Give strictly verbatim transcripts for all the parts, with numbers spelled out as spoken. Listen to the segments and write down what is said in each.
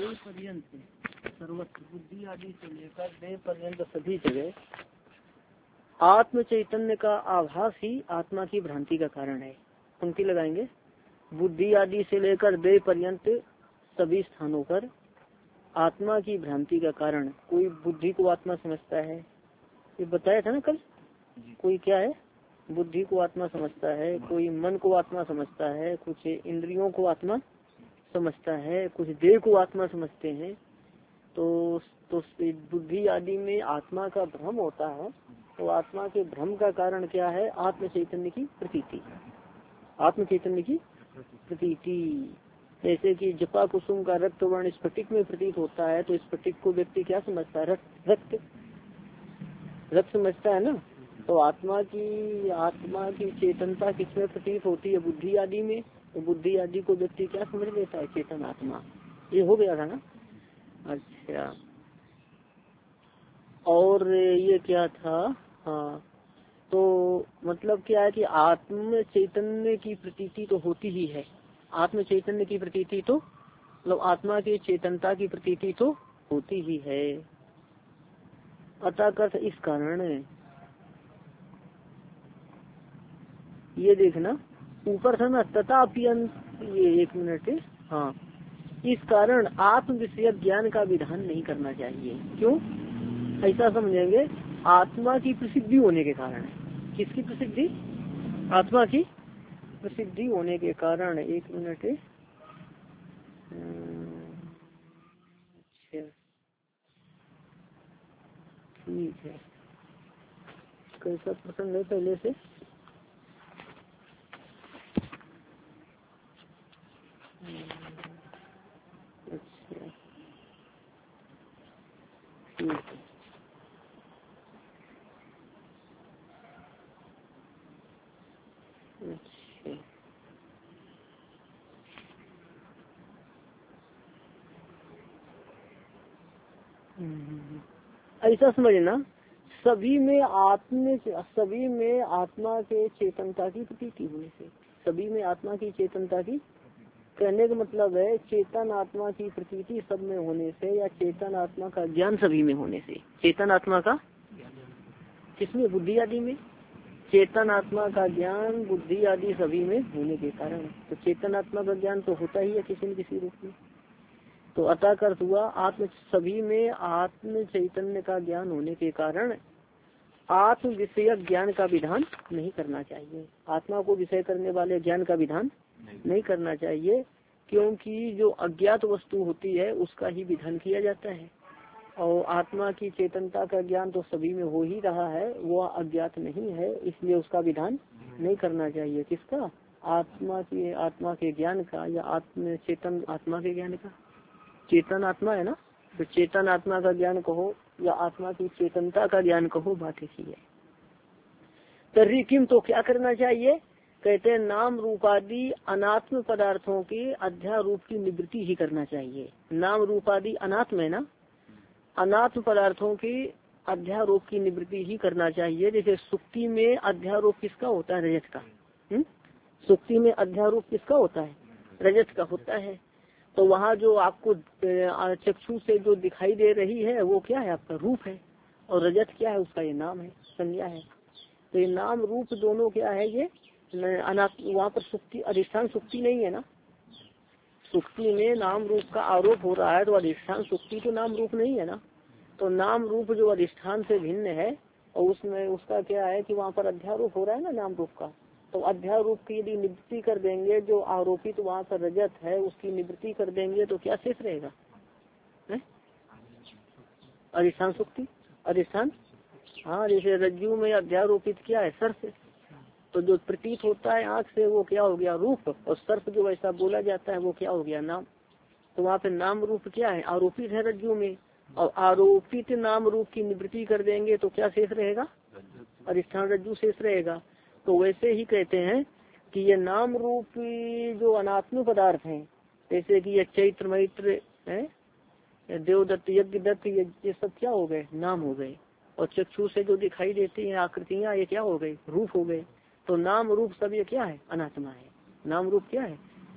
देह पर्यंत सर्वत्र बुद्धि आदि से लेकर देह पर्यंत सभी जगह आत्म चैतन्य का आभास ही आत्मा की भ्रांति का कारण है। पंक्ति लगाएंगे, बुद्धि आदि से लेकर देह पर्यंत सभी स्थानों पर आत्मा की भ्रांति का कारण, कोई बुद्धि को आत्मा समझता है, ये बताया था ना कल, कोई क्या है बुद्धि को आत्मा समझता है, कोई मन को आत्मा समझता है, कुछ इंद्रियों को आत्मा समझता है, कुछ देह को आत्मा समझते हैं। तो तो बुद्धि आदि में आत्मा का भ्रम होता है। तो आत्मा के भ्रम का कारण क्या है? आत्म चैतन्य की प्रतीति, आत्म चैतन्य की प्रतीति। जैसे कि जपा कुसुम का रक्त वर्ण स्फटिक में प्रतीत होता है, तो स्फटिक को व्यक्ति क्या समझता है? रक्त रक्त रक्त समझता है ना। तो आत्मा की आत्मा की चेतनता किसमें प्रतीत होती है? बुद्धि आदि में। तो बुद्धि आदि को व्यक्ति क्या समझ लेता है? चेतन आत्मा। ये हो गया था ना। अच्छा, और ये क्या था? हाँ, तो मतलब क्या है कि आत्म चैतन्य की प्रतीति तो होती ही है। आत्म चैतन्य की प्रतीति तो मतलब आत्मा की चेतनता की प्रतीति तो होती ही है। अतः कर इस कारण ये देखना ऊपर था ना, तथापि ये एक मिनट, हाँ, इस कारण आत्म विषय ज्ञान का विधान नहीं करना चाहिए। क्यों ऐसा समझेंगे? आत्मा की प्रसिद्धि होने के कारण। किसकी प्रसिद्धि? आत्मा की प्रसिद्धि होने के कारण। एक मिनट, अच्छा ठीक है, कैसा प्रसंग है पहले से? अच्छा ठीक है, अच्छा ऐसा समझना, सभी में आत्म सभी में आत्मा के चेतनता की प्रतीति होने से, सभी में आत्मा की चेतनता की, कहने का मतलब है चेतन आत्मा की प्रतीति सब में होने से, या चेतन आत्मा का ज्ञान सभी में होने से। चेतन आत्मा का किसमें? बुद्धि आदि में। चेतन आत्मा का ज्ञान बुद्धि आदि सभी में होने के कारण। तो चेतन आत्मा का ज्ञान तो होता ही है किसी न किसी रूप में। तो अतः कर हुआ आत्म सभी में आत्म चैतन्य का ज्ञान होने के कारण आत्म विषय ज्ञान का विधान नहीं करना चाहिए। आत्मा को विषय करने वाले ज्ञान का विधान नहीं, नहीं करना चाहिए, क्योंकि जो अज्ञात वस्तु होती है उसका ही विधान किया जाता है। और आत्मा की चेतनता का ज्ञान तो सभी में हो ही रहा है, वो अज्ञात नहीं है, इसलिए उसका विधान नहीं करना चाहिए। किसका? आत्मा की आत्मा के ज्ञान का, या आत्म चेतन आत्मा के ज्ञान का। चेतन आत्मा है ना, तो चेतन आत्मा का ज्ञान कहो या आत्मा की चेतनता का ज्ञान कहो, बात ही है। तर्हि किम, तो क्या करना चाहिए? कहते हैं नाम रूपादि अनात्म पदार्थों की अध्यारूप की निवृत्ति ही करना चाहिए। नाम रूपादि अनात्म है ना, अनात्म पदार्थों की अध्यारोप की निवृत्ति ही करना चाहिए। जैसे सुक्ति में अध्यारोप किसका होता है? रजत का। हुँ? सुक्ति में अध्यारोप किसका होता है? रजत का होता है। तो वहाँ जो आपको चक्षु से जो दिखाई दे रही है वो क्या है? आपका रूप है। और रजत क्या है? उसका ये नाम है, संज्ञा है। तो ये नाम रूप दोनों क्या है? ये अनात्म। वहाँ पर सुक्ति अधिष्ठान सुक्ति नहीं है ना। सुक्ति में नाम रूप का आरोप हो रहा है, तो अधिष्ठान सुक्ति तो नाम रूप नहीं है ना। तो नाम रूप जो अधिष्ठान से भिन्न है, और उसमें उसका क्या है कि वहाँ पर अध्यारोप हो रहा है ना नाम रूप का। तो अध्यारोप की यदि निवृत्ति कर देंगे, जो आरोपित वहाँ पर रजत है उसकी निवृत्ति कर देंगे, तो क्या शेष रहेगा? अधिष्ठान सुक्ति, अधिष्ठान। हाँ, जैसे रज्जु में अध्यारोपित क्या है? सर्प। तो जो प्रतीत होता है आँख से वो क्या हो गया? रूप। और सर्प जो ऐसा बोला जाता है वो क्या हो गया? नाम। तो वहाँ पे नाम रूप क्या है? आरोपित है रज्जु में। और आरोपित नाम रूप की निवृत्ति कर देंगे तो क्या शेष रहेगा? अधिष्ठान रज्जु शेष रहेगा। तो वैसे ही कहते हैं कि ये नाम रूप जो अनात्म पदार्थ हैं, जैसे कि ये चैत्र मैत्र है, देवदत्त यज्ञ दत्त, ये सब क्या हो गए? नाम हो गए। और चक्षु से जो दिखाई देती हैं आकृतियां, ये क्या हो गए? रूप हो गए। तो नाम रूप सब ये क्या है? अनात्मा है। नाम रूप क्या है?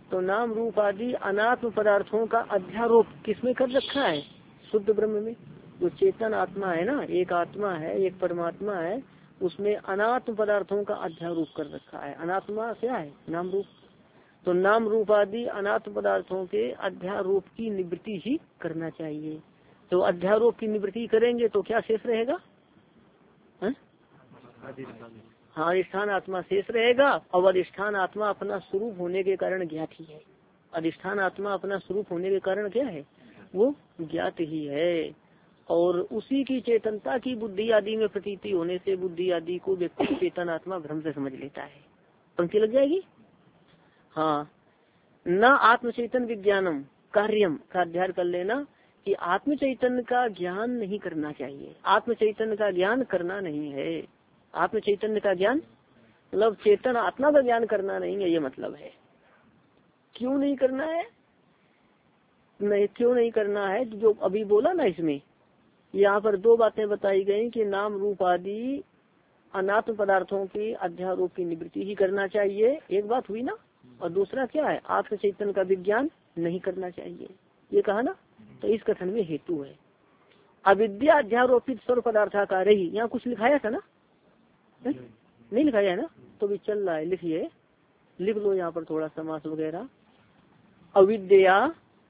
तो नाम रूप आदि अनात्म पदार्थों का अध्यारोप किसमें कर रखा है? शुद्ध ब्रह्म में। जो चेतन आत्मा है ना, एक आत्मा है, एक परमात्मा है, उसमें अनात्म पदार्थों का अध्यारोप कर रखा है। अनात्मा क्या है? नाम रूप। तो नाम रूप आदि अनात्म पदार्थों के अध्यारोप की निवृत्ति ही करना चाहिए। तो अध्यारोप की निवृत्ति करेंगे तो क्या शेष रहेगा? हाँ, अधिष्ठान आत्मा शेष रहेगा। और अधिष्ठान आत्मा अपना स्वरूप होने के कारण ज्ञात ही है। अधिष्ठान आत्मा अपना स्वरूप होने के कारण क्या है? वो ज्ञात ही है। और उसी की चेतनता की बुद्धि आदि में प्रतीति होने से बुद्धि आदि को व्यक्ति चेतन आत्मा भ्रम से समझ लेता है। पंक्ति लग जाएगी। हाँ, न आत्म चैतन्य विज्ञानम कार्यम का अध्ययन कर लेना कि आत्म चैतन्य का ज्ञान नहीं करना चाहिए। आत्म चैतन्य का ज्ञान करना नहीं है। आत्म चैतन्य का ज्ञान मतलब चेतन आत्मा का ज्ञान करना नहीं है, ये मतलब है। क्यों नहीं करना है? नहीं, क्यों नहीं करना है? जो अभी बोला ना, इसमें यहाँ पर दो बातें बताई गई कि नाम रूप आदि अनात्म पदार्थों की अध्यारोप की निवृत्ति ही करना चाहिए, एक बात हुई ना। और दूसरा क्या है? आत्म चैतन्य का विज्ञान नहीं करना चाहिए, ये कहा ना। तो इस कथन में हेतु है अविद्या अध्यारोपित सर्व पदार्थाकार ही। यहाँ कुछ लिखाया था ना? है? नहीं लिखाया है ना? तो भी चल रहा है, लिखिए, लिख लो यहाँ पर थोड़ा समास वगैरह। अविद्या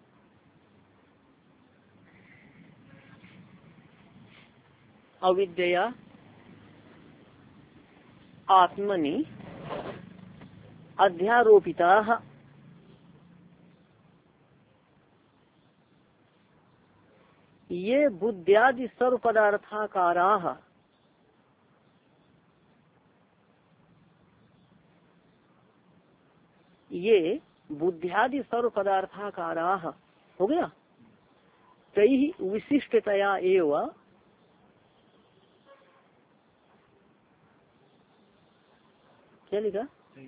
अविद्या आत्मनि अध्यारोपिता ये बुद्ध्यादि सर्व पदार्थाकाराः ये बुद्ध्यादि सर्व पदार्थाकाराः हो गया। तैहि विशिष्टतया एवं क्या लिखा?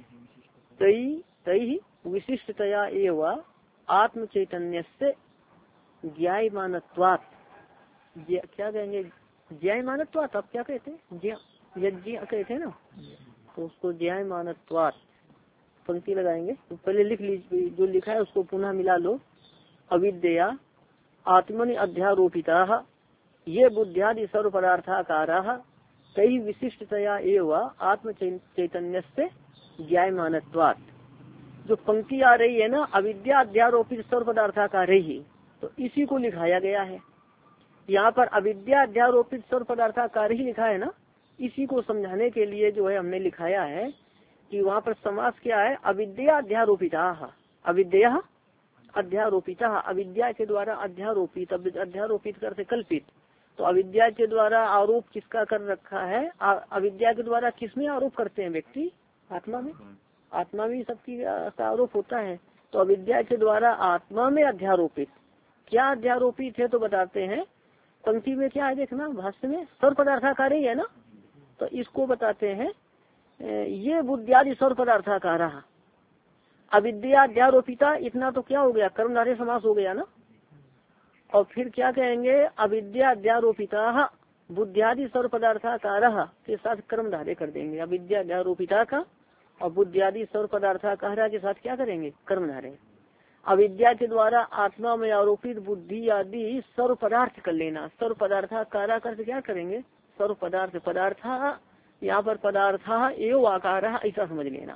तई तई विशिष्टतया एवं आत्म चैतन्य से ज्ञायमानत्वात्, क्या कहेंगे? ज्ञायमानत्वात्। आप क्या कहते हैं? यज्ञ कहते हैं ना, तो उसको ज्ञायमानत्वात् पंक्ति लगाएंगे। तो पहले लिख लीजिए, जो लिखा है उसको पुनः मिला लो। अविद्या आत्मनि अध्यारोपिता ये बुद्ध्यादि सर्व पदार्थाकाराः कई विशिष्टतया एवं आत्म चैतन्य से ज्ञायमानत्वात्। जो पंक्ति आ रही है ना, अविद्या अध्यारोपित सर्व पदार्थाकार ही, तो इसी को लिखाया गया है। यहाँ पर अविद्या अध्यारोपित सर्व पदार्थाकार ही लिखा है ना, इसी को समझाने के लिए जो है हमने लिखाया है कि वहाँ पर समास क्या है? अविद्या अध्यारोपिता। अविद्या अध्यारोपिता, अविद्या के द्वारा अध्यारोपित। अध्यारोपित करते कल्पित। तो अविद्या के द्वारा आरोप किसका कर रखा है? अविद्या के द्वारा किसमें आरोप करते हैं व्यक्ति? आत्मा में। आत्मा में सबकी आरोप होता है। तो अविद्या के द्वारा आत्मा में अध्यारोपित। क्या अध्यारोपित है तो बताते हैं। पंक्ति में क्या है देखना, भाष्य में सर्व पदार्थाकार ही है ना, तो इसको बताते हैं ये बुद्ध्यादि सर्व पदार्थाकार। अविद्या अध्यारोपिता, इतना तो क्या हो गया? कर्मधारय समास हो गया ना। और फिर क्या कहेंगे? अविद्या अध्यारोपिता बुद्ध्यादि सर्व पदार्थाकार के साथ कर्मधारय कर देंगे। अविद्या अध्यारोपिता का और बुद्ध्यादि सर्व पदार्थाकार के साथ क्या करेंगे? कर्मधारय। अविद्या के द्वारा आत्मा में आरोपित बुद्धि आदि सर्व पदार्थ कर लेना। सर्व पदार्थाकार कर क्या करेंगे? सर्व पदार्थ। पदार्थ यहाँ पर पदार्थ एवं आकार, ऐसा समझ लेना।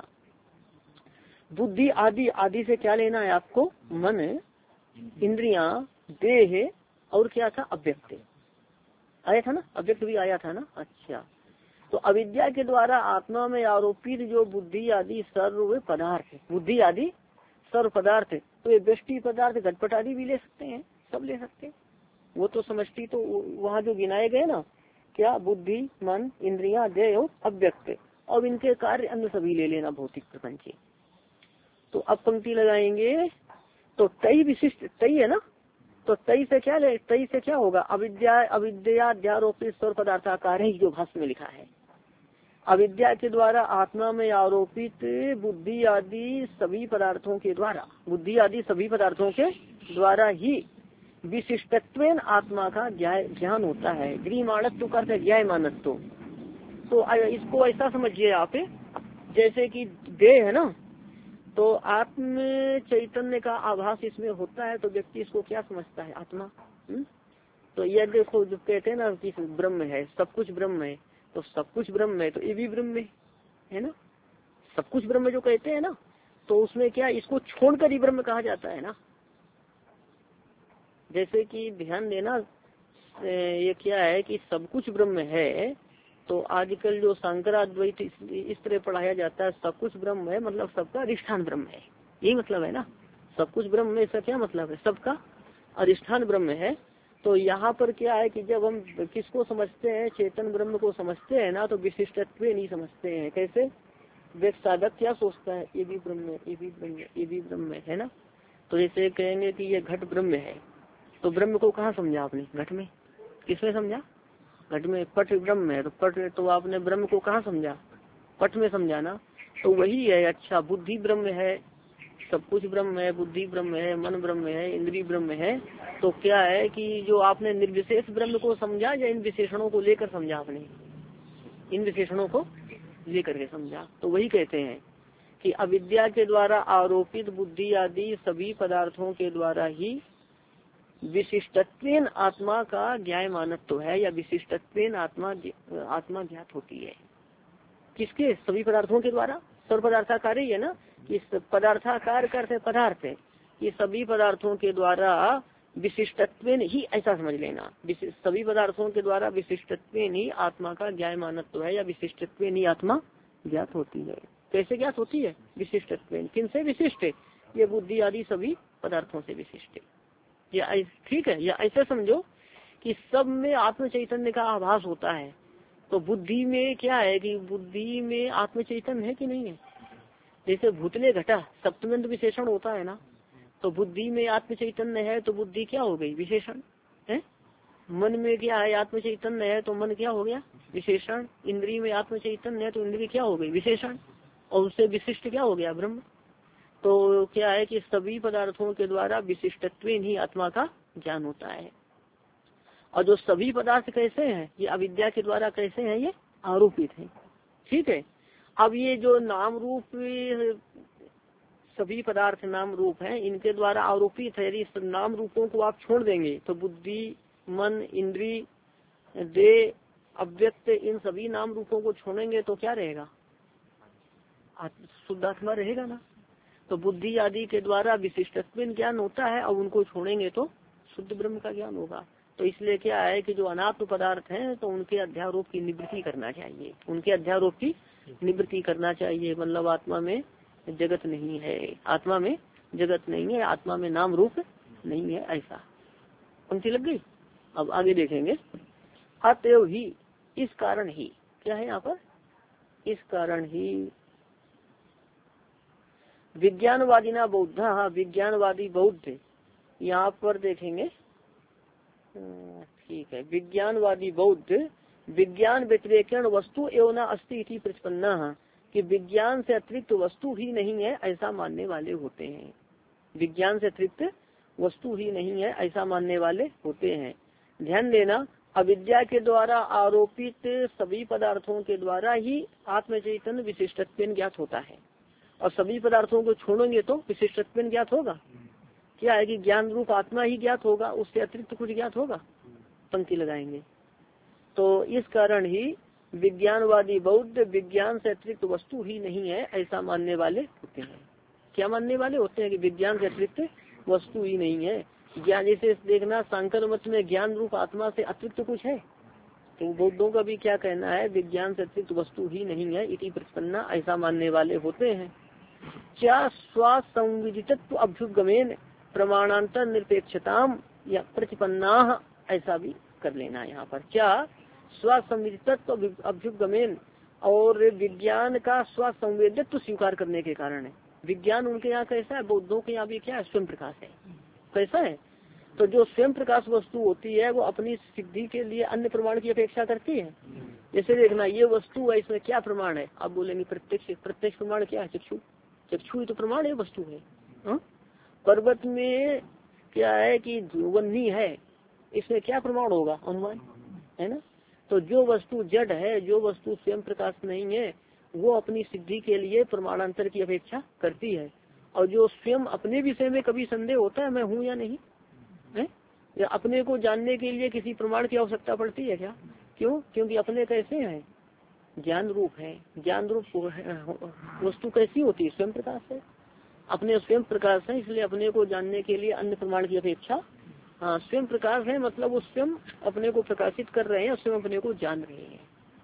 बुद्धि आदि, आदि से क्या लेना है आपको? मन, इंद्रियां, देह और क्या था? अव्यक्त आया था ना, अव्यक्त भी आया था ना। अच्छा, तो अविद्या के द्वारा आत्मा में आरोपित जो बुद्धि आदि सर्व पदार्थ, बुद्धि आदि सर्व पदार्थ, तो ये व्यष्टि पदार्थ घटपट आदि भी ले सकते हैं, सब ले सकते हैं। वो तो समष्टि, तो वहाँ जो गिनाए गए ना, क्या? बुद्धि, मन, इंद्रियां, देह और अव्यक्त, और इनके कार्य अन्य सभी ले लेना, भौतिक प्रपंच। तो अब पंक्ति लगाएंगे तो तई विशिष्ट, तई है ना, तो तई से क्या ले? तई से क्या होगा? अविद्या अविद्या अध्यारोपित सर्व पदार्थाकार ही, जो भाष्य में लिखा है। अविद्या के द्वारा आत्मा में आरोपित बुद्धि आदि सभी पदार्थों के द्वारा, बुद्धि आदि सभी पदार्थों के द्वारा ही विशिष्टत्व आत्मा का ज्ञान होता है। गृहमाणत्व का अर्थ ज्ञायमानत्व। तो इसको ऐसा समझिए आप, जैसे कि देह है ना, तो आत्म चैतन्य का आभास इसमें होता है तो व्यक्ति इसको क्या समझता है, आत्मा। हुँ? तो यह देखो जो कहते हैं ना कि ब्रह्म है, सब कुछ ब्रह्म है, तो सब कुछ ब्रह्म है तो ये भी ब्रह्म है, है ना। सब कुछ ब्रह्म जो कहते हैं ना, तो उसमें क्या इसको छोड़कर ही ब्रह्म कहा जाता है ना। जैसे कि ध्यान देना, ये क्या है कि सब कुछ ब्रह्म है, तो आजकल जो शंकराद्वैत इस तरह पढ़ाया जाता है, सब कुछ ब्रह्म है मतलब सबका अधिष्ठान ब्रह्म है, यही मतलब है ना। सब कुछ ब्रह्म में इसका क्या मतलब है, सबका अधिष्ठान ब्रह्म है। तो यहाँ पर क्या है कि जब हम किसको समझते हैं, चेतन ब्रह्म को समझते हैं ना, तो विशिष्टत्व नहीं समझते हैं। कैसे, वेद साधक क्या सोचता है, ये भी ब्रह्म है, ये भी ब्रह्म है, ये भी ब्रह्म है, है ना। तो जैसे कहेंगे कि ये घट ब्रह्म है, तो ब्रह्म को कहाँ समझा आपने, घट में, किसमें समझा, घट में। पट ब्रह्म है तो पट, तो आपने ब्रह्म को कहाँ समझा, पट में समझा ना। तो वही है, अच्छा बुद्धि ब्रह्म है, सब कुछ ब्रह्म है, बुद्धि ब्रह्म है, मन ब्रह्म है, इंद्रिय ब्रह्म है। तो क्या है कि जो आपने निर्विशेष ब्रह्म को समझा या इन विशेषणों को लेकर समझा, आपने इन विशेषणों को लेकर के समझा। तो वही कहते हैं कि अविद्या के द्वारा आरोपित बुद्धि आदि सभी पदार्थों के द्वारा ही विशिष्टत्वेन आत्मा का ज्ञायमानत्व है, या विशिष्टत्वेन आत्मा आत्मा ज्ञात होती है। किसके, सभी पदार्थों के द्वारा, सर्व पदार्थाकार ही है ना, कि पदार्थाकार करते पदार्थ है, ये सभी पदार्थों के द्वारा विशिष्टत्वेन ही, ऐसा समझ लेना, सभी पदार्थों के द्वारा विशिष्टत्वेन ही आत्मा का ज्ञायमानत्व है, या विशिष्टत्वेन ही आत्मा ज्ञात होती है। कैसे ज्ञात होती है, विशिष्टत्वेन, किन से विशिष्ट, ये बुद्धि आदि सभी पदार्थों से विशिष्ट। या ठीक है, या ऐसे समझो कि सब में आत्म चैतन्य का आभास होता है, तो बुद्धि में क्या है कि बुद्धि में आत्म चैतन्य है कि नहीं है। जैसे भूतले घटा सप्तमंत विशेषण होता है ना, तो बुद्धि में आत्म चैतन्य है तो बुद्धि क्या हो गई, विशेषण है। मन में क्या है, आत्म चैतन्य है तो मन क्या हो गया, विशेषण। इंद्रिय में आत्म चैतन्य है तो इंद्रिय क्या हो गई, विशेषण। और उससे विशिष्ट क्या हो गया, ब्रह्म। तो क्या है कि सभी पदार्थों के द्वारा विशिष्टत्व ही आत्मा का ज्ञान होता है। और जो सभी पदार्थ कैसे हैं, ये अविद्या के द्वारा कैसे हैं, ये आरोपित है। ठीक है, अब ये जो नाम रूप सभी पदार्थ नाम रूप हैं, इनके द्वारा आरोपित है। यदि नाम रूपों को आप छोड़ देंगे तो बुद्धि, मन, इंद्रिय, देह, अव्यक्त, इन सभी नाम रूपों को छोड़ेंगे तो क्या रहेगा, शुद्ध आत्मा रहेगा ना। तो बुद्धि आदि के द्वारा विशिष्टत्व ज्ञान होता है, और उनको छोड़ेंगे तो शुद्ध ब्रह्म का ज्ञान होगा। तो इसलिए क्या है कि जो अनात्म पदार्थ हैं तो उनके अध्यारोप की निवृत्ति करना चाहिए, उनके अध्यारोप की निवृत्ति करना चाहिए। मतलब आत्मा में जगत नहीं है, आत्मा में जगत नहीं है, आत्मा में नाम रूप नहीं है, ऐसा। पंक्ति लग गई। अब आगे देखेंगे, अतएव ही, इस कारण ही, क्या है यहाँ पर, इस कारण ही विज्ञानवादी ना बौद्ध, विज्ञानवादी बौद्ध, यहाँ पर देखेंगे, ठीक है, विज्ञानवादी बौद्ध विज्ञान व्यतिरेकण वस्तु एवं न अस्ति इति प्रतिपन्ना, कि विज्ञान से अतिरिक्त वस्तु ही नहीं है ऐसा मानने वाले होते हैं। विज्ञान से अतिरिक्त वस्तु ही नहीं है ऐसा मानने वाले होते हैं। ध्यान देना, अविद्या के द्वारा आरोपित सभी पदार्थों के द्वारा ही आत्म चैतन्य विशिष्टत्व ज्ञात होता है, और सभी पदार्थों को छोड़ेंगे तो विशिष्टत्व ज्ञात होगा। क्या है कि ज्ञान रूप आत्मा ही ज्ञात होगा, उससे अतिरिक्त कुछ ज्ञात होगा। पंक्ति लगाएंगे, तो इस कारण ही विज्ञानवादी बौद्ध विज्ञान से अतिरिक्त वस्तु ही नहीं है ऐसा मानने वाले होते हैं। क्या मानने वाले होते हैं कि विज्ञान से अतिरिक्त वस्तु ही नहीं है। ज्ञान, जैसे देखना सांकर मत में ज्ञान रूप आत्मा से अतिरिक्त कुछ है, तो बौद्धों का भी क्या कहना है, विज्ञान से अतिरिक्त वस्तु ही नहीं है इति प्रतिपन्ना, ऐसा मानने वाले होते हैं। क्या स्वसंविदितत्व अभ्युपगमेन प्रमाणांतर निरपेक्षताम या प्रतिपन्ना, ऐसा भी कर लेना यहाँ पर। क्या स्वसंविदितत्व अभ्युपगमेन, और विज्ञान का स्वसंवेदित्व स्वीकार करने के कारण है। विज्ञान उनके यहाँ कैसा है, बौद्धों के यहाँ भी क्या है, स्वयं प्रकाश है। कैसा है, तो जो स्वयं प्रकाश वस्तु होती है वो अपनी सिद्धि के लिए अन्य प्रमाण की अपेक्षा करती है। जैसे देखना, ये वस्तु है, इसमें क्या प्रमाण है, आप बोलेंगे प्रत्यक्ष। प्रत्यक्ष प्रमाण क्या है, चक्षु। चक्षु ही तो प्रमाण है, वस्तु है। हा? पर्वत में क्या है कि वन्नी है, इसमें क्या प्रमाण होगा, अनुमान है ना। तो जो वस्तु जड़ है, जो वस्तु स्वयं प्रकाश नहीं है, वो अपनी सिद्धि के लिए प्रमाणांतर की अपेक्षा करती है। और जो स्वयं अपने विषय में कभी संदेह होता है मैं हूँ या नहीं है, या अपने को जानने के लिए किसी प्रमाण की आवश्यकता पड़ती है क्या? क्यों? क्योंकि अपने कैसे हैं, ज्ञान रूप है। ज्ञान रूप वस्तु कैसी होती है? स्वयं प्रकाश है। अपने स्वयं प्रकाश है, इसलिए अपने को जानने के लिए अन्य प्रमाण की अपेक्षा, हाँ स्वयं प्रकाश है मतलब वो स्वयं अपने को प्रकाशित कर रहे हैं, स्वयं अपने को जान रहे हैं।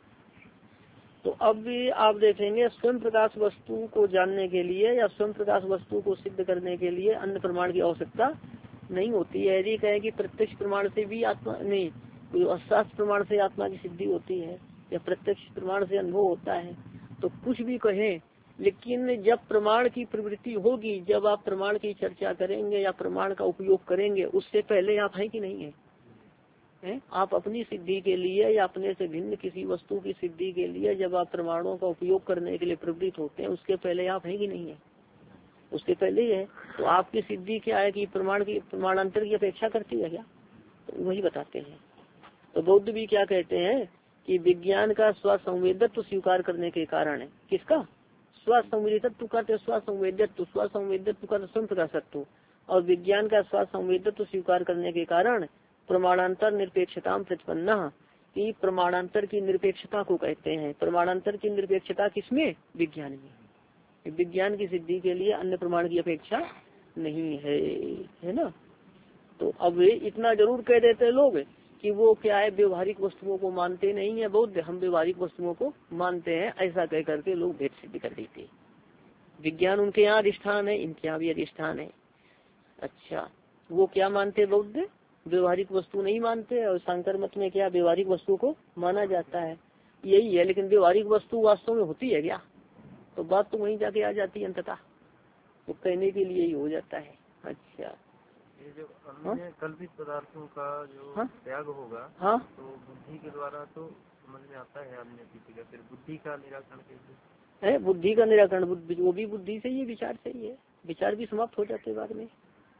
तो अब भी आप देखेंगे स्वयं प्रकाश वस्तु को जानने के लिए या स्वयं प्रकाश वस्तु को सिद्ध करने के लिए अन्य प्रमाण की आवश्यकता नहीं होती है। यदि कहे कि प्रत्यक्ष प्रमाण से भी आत्मा नहीं, शास्त्र प्रमाण से आत्मा की सिद्धि होती है या प्रत्यक्ष प्रमाण से अनुभव होता है, तो कुछ भी कहें, लेकिन जब प्रमाण की प्रवृत्ति होगी, जब आप प्रमाण की चर्चा करेंगे या प्रमाण का उपयोग करेंगे, उससे पहले आप हैं कि नहीं है, है? आप अपनी सिद्धि के लिए या अपने से भिन्न किसी वस्तु की सिद्धि के लिए जब आप प्रमाणों का उपयोग करने के लिए प्रवृत्त होते हैं, उसके पहले आप हैं कि नहीं है? उसके पहले ही है। तो आपकी सिद्धि क्या है कि प्रमाण की प्रमाणांतर की अपेक्षा करती है क्या? तो वही बताते हैं। तो बौद्ध भी क्या कहते हैं कि विज्ञान का स्वसंवेदत्व स्वीकार करने के कारण है। किसका? स्वसंवेदत्व का स्वसंवेदत्व, स्वसंवेदत्व का स्वयं प्रकाशत्व, और विज्ञान का स्वसंवेदत्व स्वीकार करने के कारण प्रमाणांतर निरपेक्षता प्रतिपन्ना, कि प्रमाणांतर की निरपेक्षता को कहते हैं। प्रमाणांतर की निरपेक्षता किसमें? विज्ञान में। विज्ञान की सिद्धि के लिए अन्य प्रमाण की अपेक्षा नहीं है, है ना। तो अब इतना जरूर कह देते लोग कि वो क्या है, व्यवहारिक वस्तुओं को मानते नहीं है बौद्ध, हम व्यवहारिक वस्तुओं को मानते हैं, ऐसा कह करके लोग भेद सिद्ध कर देते। विज्ञान उनके यहाँ अधिष्ठान है, इनके यहाँ भी अधिष्ठान है। अच्छा, वो क्या मानते बौद्ध? व्यवहारिक वस्तु नहीं मानते, और शंकर मत में क्या व्यवहारिक वस्तु को माना जाता है, यही है। लेकिन व्यवहारिक वस्तु वास्तव में होती है क्या? तो बात तो वहीं जाके आ जाती है अंततः, तो कहने के लिए ही हो जाता है। अच्छा, ये जो अन्य कल्पित पदार्थों का जो हाँ? त्याग होगा, हाँ? तो बुद्धि के द्वारा तो समझ में आता है अन्य किसी का, फिर बुद्धि का निराकरण कैसे है? बुद्धि का निराकरण वो भी बुद्धि से ही है, विचार से ही है। विचार भी समाप्त हो जाते बाद में।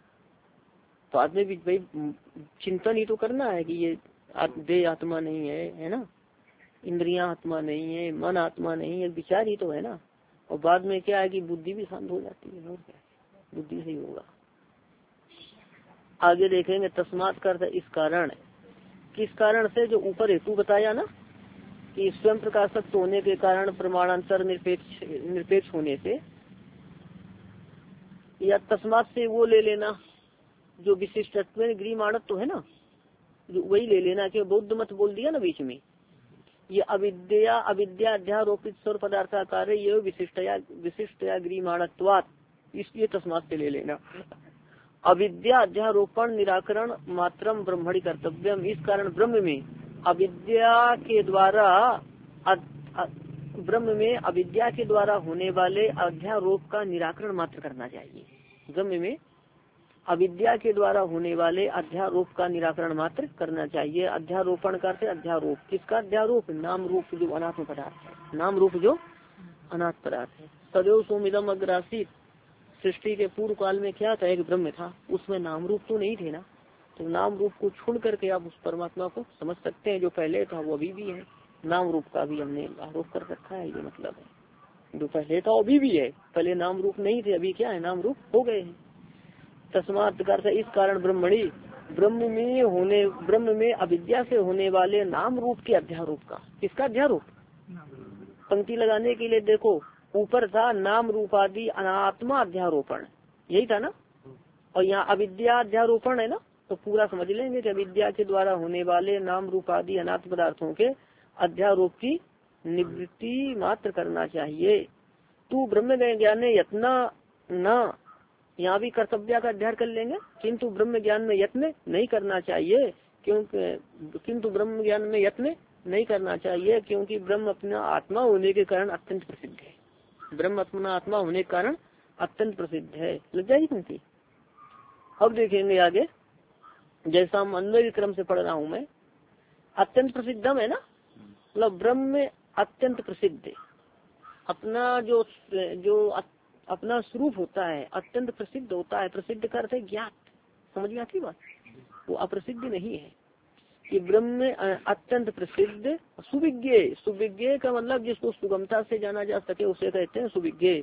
तो आदमी भी भाई चिंतन ही तो करना है कि ये देह आत्मा नहीं है, है ना, इंद्रियां आत्मा नहीं है, मन आत्मा नहीं है, विचार ही तो है ना। और बाद में क्या है कि बुद्धि भी शांत हो जाती है, और क्या बुद्धि से ही होगा। आगे देखेंगे तस्मात् कर इस कारण, किस कारण से, जो ऊपर हेतु बताया ना कि स्वयं प्रकाशक होने के कारण प्रमाणांतर निरपेक्ष निरपेक्ष होने से, या तस्मात् से वो ले लेना जो विशिष्टत्व गृहमाणत्व है ना, जो वही ले लेना कि बौद्ध मत बोल दिया ना बीच में, ये अविद्या अविद्या अध्यारोपित स्वर पदार्थाकार ये विशिष्टया विशिष्टया गृहमाणत्वात्, इसलिए तस्मात् से ले लेना। अविद्या अध्यारोपण निराकरण मात्रम ब्रह्मणि कर्तव्यम, इस कारण ब्रह्म में अविद्या के द्वारा ब्रह्म में अविद्या के द्वारा होने वाले अध्यारोप का निराकरण मात्र करना चाहिए। ब्रह्म में अविद्या के द्वारा होने वाले अध्यारोप का निराकरण मात्र करना चाहिए। अध्यारोपण का अर्थ अध्यारोप, किसका अध्यारोप? नाम रूप जो अनात्म पदार्थ है, नाम रूप जो अनात्म पदार्थ है। सदैव सोमिदम अग्रासित, सृष्टि के पूर्व काल में क्या था, एक ब्रह्म था, उसमें नाम रूप तो नहीं थे ना, तो नाम रूप को छोड़ करके आप उस परमात्मा को समझ सकते हैं। जो पहले था वो अभी भी है, नाम रूप का भी हमने आरोप कर रखा है, ये मतलब है। जो पहले था अभी भी है, पहले नाम रूप नहीं थे, अभी क्या है, नाम रूप हो गए हैं। तस्मात् कर इस कारण ब्रह्मणि, ब्रह्म में होने ब्रह्म में अविद्या से होने वाले नाम रूप के अध्यारोप का, किसका अध्यारोप? पंक्ति लगाने के लिए देखो, ऊपर था नाम रूपादि अनात्मा अध्यारोपण, यही था ना, और यहाँ अविद्या अध्यारोपण है ना, तो पूरा समझ लेंगे कि अविद्या के द्वारा होने वाले नाम रूपादि अनात्म पदार्थों के अध्यारोप की निवृत्ति मात्र करना चाहिए। तू ब्रह्म ज्ञान यत्न न, यहाँ भी कर्तव्य का अध्ययन कर लेंगे, किंतु ब्रह्म ज्ञान में यत्न नहीं करना चाहिए, क्योंकि किंतु ब्रह्म ज्ञान में यत्न नहीं करना चाहिए क्योंकि ब्रह्म अपना आत्मा होने के कारण अत्यंत प्रसिद्ध है। ब्रह्म अपना आत्मा होने के कारण अत्यंत प्रसिद्ध है। लग जाएगी पंक्ति। अब देखेंगे आगे, जैसा हम अन्वय क्रम से पढ़ रहा हूँ मैं, अत्यंत प्रसिद्धम है ना, मतलब ब्रह्म अत्यंत प्रसिद्ध, अपना जो जो अपना स्वरूप होता है अत्यंत प्रसिद्ध होता है। प्रसिद्ध का अर्थ है ज्ञात, समझ में आती बात, वो अप्रसिद्ध नहीं है। कि ब्रह्म अत्यंत प्रसिद्ध सुविज्ञ, सुविज्ञ का मतलब जिसको सुगमता से जाना जा सके उसे कहते हैं सुविज्ञ।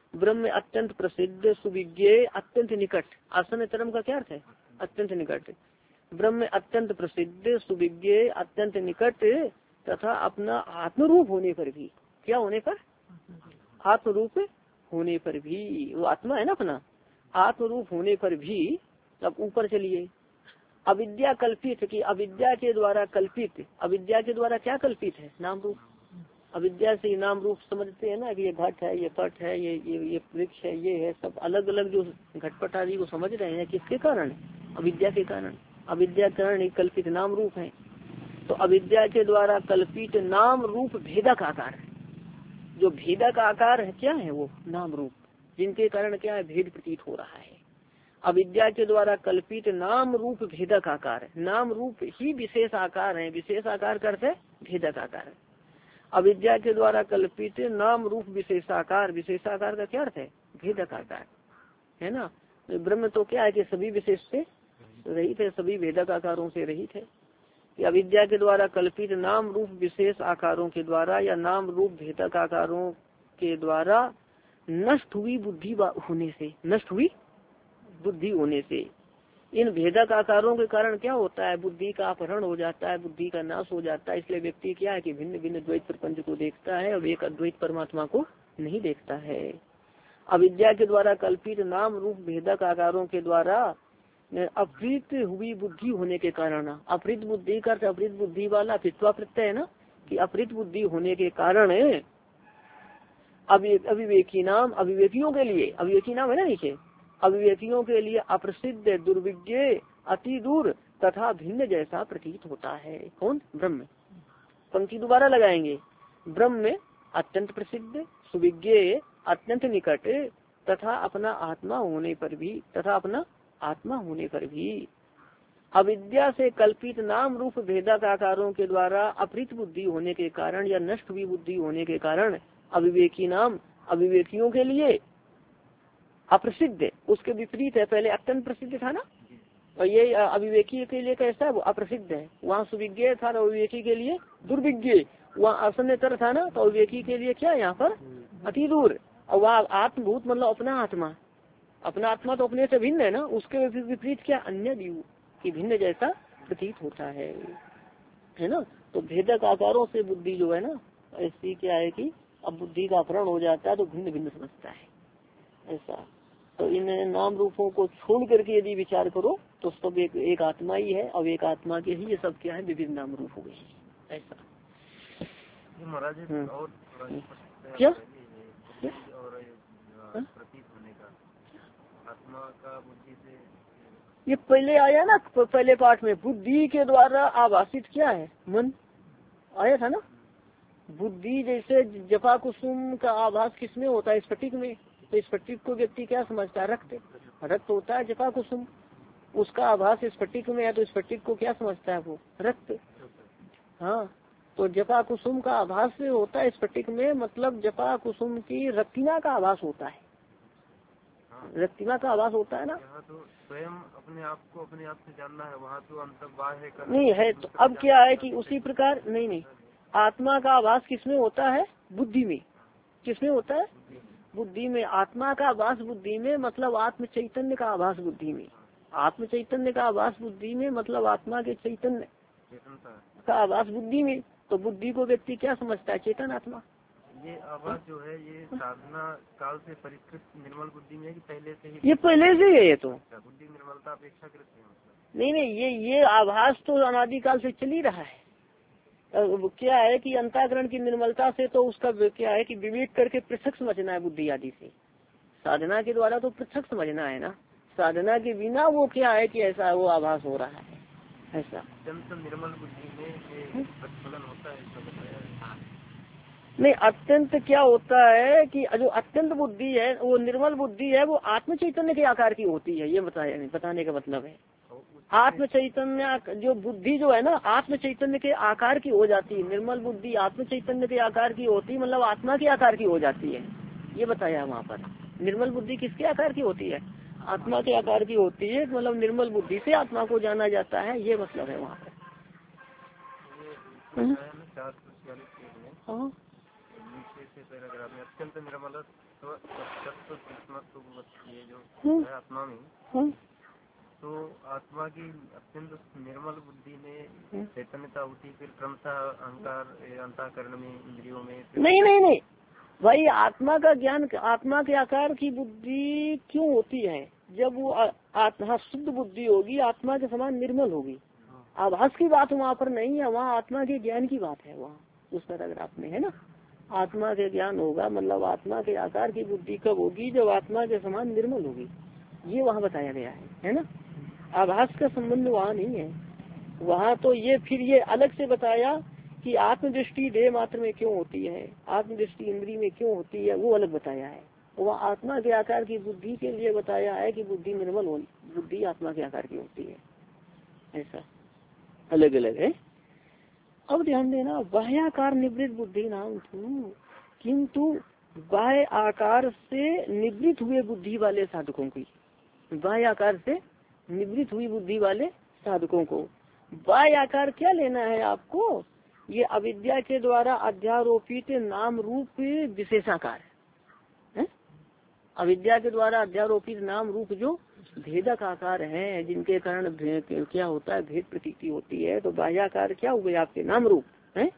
ब्रह्म अत्यंत प्रसिद्ध सुविज्ञ अत्यंत निकट। आसन तरम का क्या अर्थ है? अत्यंत निकट। ब्रह्म अत्यंत प्रसिद्ध सुविज्ञ अत्यंत निकट तथा अपना आत्मरूप होने पर भी, क्या होने पर? आत्मरूप होने पर भी, वो आत्मा है ना अपना, आत्मरूप होने पर भी। अब ऊपर चलिए, अविद्या कल्पित की अविद्या के द्वारा कल्पित, अविद्या के द्वारा क्या कल्पित है? नाम रूप। अविद्या से नाम रूप समझते हैं ना कि ये घट है, ये पट है, ये ये ये वृक्ष है, ये है, सब अलग अलग जो घटपट आदि को समझ रहे हैं, किसके कारण? अविद्या के कारण। अविद्या कारण एक कल्पित नाम रूप है। तो अविद्या के द्वारा कल्पित नाम रूप भेदक आकार है। जो भेदक आकार है क्या है? वो नाम रूप, जिनके कारण क्या है? भेद प्रतीत हो रहा है। अविद्या के द्वारा कल्पित नाम रूप भेदक आकार है। नाम रूप ही विशेष आकार है, विशेष आकार करते भेदक आकार है। अविद्या के द्वारा कल्पित नाम रूप विशेषाकार, विशेषाकार का क्या अर्थ है? भेदक आकार है ना। ब्रह्म तो क्या है कि सभी विशेष से रहित है, सभी भेदक आकारों से रहित है। कि अविद्या के द्वारा कल्पित नाम रूप विशेष आकारों के द्वारा या नाम रूप भेदक आकारों के द्वारा नष्ट हुई बुद्धि होने से, नष्ट हुई बुद्धि होने से, इन भेदक आकारों के कारण क्या होता है? बुद्धि का अपहरण हो जाता है, बुद्धि का नाश हो जाता है। इसलिए व्यक्ति क्या है कि भिन्न भिन्न द्वैत प्रपंच को देखता है और एक अद्वैत परमात्मा को नहीं देखता है। अविद्या के द्वारा कल्पित नाम रूप भेदक आकारों के द्वारा अपहृत हुई बुद्धि होने के कारण, अपहृत बुद्धि का अपहृत बुद्धि वाला पित्वा प्रत्यय है ना, कि अपहृत बुद्धि होने के कारण अविवेकी नाम, अविवेकियों के लिए, अविवेकी नाम है ना नीचे, अविवेकियों के लिए अप्रसिद्ध दुर्विज्ञ अति दूर तथा भिन्न जैसा प्रतीत होता है। कौन? ब्रह्म। पंक्ति दोबारा लगाएंगे, ब्रह्म अत्यंत प्रसिद्ध सुविज्ञ अत्यंत निकट तथा अपना आत्मा होने पर भी, तथा अपना आत्मा होने पर भी अविद्या से कल्पित नाम रूप भेदक आकारों के द्वारा अपहृत बुद्धि होने के कारण या नष्ट हुई बुद्धि होने के कारण अविवेकी नाम, अविवेकियों के लिए अप्रसिद्ध, उसके विपरीत है। पहले अत्यंत प्रसिद्ध था ना, और ये अविवेकी के लिए कैसा है? वो अप्रसिद्ध है। वहाँ सुविज्ञ था, अविवेकी के लिए दुर्विज्ञ। वहाँ असन्यतर था ना, तो अविवेकी के लिए क्या? यहाँ पर अति दूर। और वहाँ आत्मभूत मतलब अपना आत्मा, अपना आत्मा तो अपने से भिन्न है ना, उसके विपरीत क्या? अन्य जीव की भिन्न जैसा प्रतीत होता है, है ना। तो भेदक आकारों से बुद्धि जो है ना, ऐसी क्या है कि अब बुद्धि का अपहरण हो जाता है तो भिन्न भिन्न समझता है ऐसा। तो इन नाम रूपों को छोड़ करके यदि विचार करो तो सब एक, एक आत्मा ही है, और एक आत्मा के ही ये सब क्या है? विभिन्न नाम रूप हो गए ऐसा। महाराज और क्या और प्रतीत होने का आत्मा का बुद्धि से, ये पहले आया ना, पहले पाठ में बुद्धि के द्वारा आभासित क्या है? मन आया था ना। बुद्धि जैसे जपा कुसुम का आभास किसमें होता है? स्फटिक में। तो स्फटिक को व्यक्ति क्या समझता है? रक्त, रक्त होता है जपा कुसुम, उसका आभास स्फटिक में है, तो स्फटिक को क्या समझता है? वो रक्त। हाँ, तो जपा कुसुम का आभास होता है स्फटिक में, मतलब जपा कुसुम की रक्तिमा का आभास होता है, रक्तिमा का आभास होता है ना। यहाँ तो स्वयं अपने आप को अपने आप से जानना है, वहाँ तो अंतर्बाह्य है नहीं है। तो अब क्या है कि उसी प्रकार नहीं नहीं आत्मा का आभास किसमें होता है? बुद्धि में। किसमें होता है? बुद्धि में। आत्मा का आभास बुद्धि में मतलब आत्म चैतन्य का आभास बुद्धि में। आत्म चैतन्य का आभास बुद्धि में मतलब आत्मा के चैतन्य का आभास बुद्धि में। तो बुद्धि को व्यक्ति क्या समझता है? चेतन आत्मा। ये आभास जो है ये साधना काल से परिष्कृत निर्मल बुद्धि में है कि पहले से ही? ये पहले से है। ये तो बुद्धि निर्मलता अपेक्षाकृत है। नहीं नहीं ये ये आभास तो अनादिकाल से चल ही रहा है। क्या है कि अंतःकरण की निर्मलता से तो उसका क्या है कि विवेक करके पृथक समझना है बुद्धि आदि से। साधना के द्वारा तो पृथक समझना है ना, साधना के बिना वो क्या है कि ऐसा वो आभास हो रहा है ऐसा। अत्यंत निर्मल बुद्धि में ये प्रतिफलन होता है। नहीं, अत्यंत क्या होता है कि जो अत्यंत बुद्धि है वो निर्मल बुद्धि है, वो आत्म चैतन्य के आकार की होती है। ये बताया नहीं, बताने का मतलब है आत्म चैतन्य जो बुद्धि जो है ना आत्म चैतन्य के आकार की हो जाती है। निर्मल बुद्धि आत्म चैतन्य के आकार की होती है, मतलब आत्मा के आकार की हो जाती है। ये बताया वहाँ पर। निर्मल बुद्धि किसके आकार की होती है? आत्मा के आकार की होती है, मतलब निर्मल बुद्धि से आत्मा को जाना जाता है, ये मतलब है वहाँ पर। हाँ, अत्यंत निर्मल तो तत्व सूक्ष्मत्व ये जो हाँ, है आत्मा में, हाँ, तो आत्मा की अत्यंत निर्मल बुद्धि में हाँ। चैतन्यता होती, फिर क्रमशः अहंकार ए, अंतःकरण में, इंद्रियों में, फिर नहीं नहीं नहीं भाई, आत्मा का ज्ञान, आत्मा के आकार की बुद्धि क्यों होती है? जब वो आ- आत्मा शुद्ध बुद्धि होगी, आत्मा के समान निर्मल होगी। आभास की बात वहाँ पर नहीं है, वहाँ आत्मा के ज्ञान की बात है। वहाँ उस पैराग्राफ में है ना, आत्मा के ज्ञान होगा, मतलब आत्मा के आकार की बुद्धि कब होगी? जब आत्मा के समान निर्मल होगी, ये वहाँ बताया गया है, है ना। आभास का संबंध वहाँ नहीं है। वहाँ तो ये फिर ये अलग से बताया कि आत्मदृष्टि देह मात्र में क्यों होती है, आत्मदृष्टि इंद्री में क्यों होती है, वो अलग बताया है। वहाँ आत्मा के आकार की बुद्धि के लिए बताया है कि बुद्धि निर्मल हो, बुद्धि आत्मा के आकार की होती है, ऐसा अलग अलग है। अब ध्यान देना, बाह्याकार निवृत्त बुद्धि नाम थू, किंतु बाह्य आकार से निवृत्त हुए बुद्धि वाले साधकों की, बाह्य आकार से निवृत्त हुई बुद्धि वाले साधकों को, बाह्य आकार क्या लेना है आपको? ये अविद्या के द्वारा अध्यारोपित नाम रूप विशेषाकार है। अविद्या के द्वारा अध्यारोपित नाम रूप जो भेदक आकार है, जिनके कारण क्या होता है? भेद प्रतीति होती है। तो बाह्याकार क्या हुए आपके? नाम रूप है।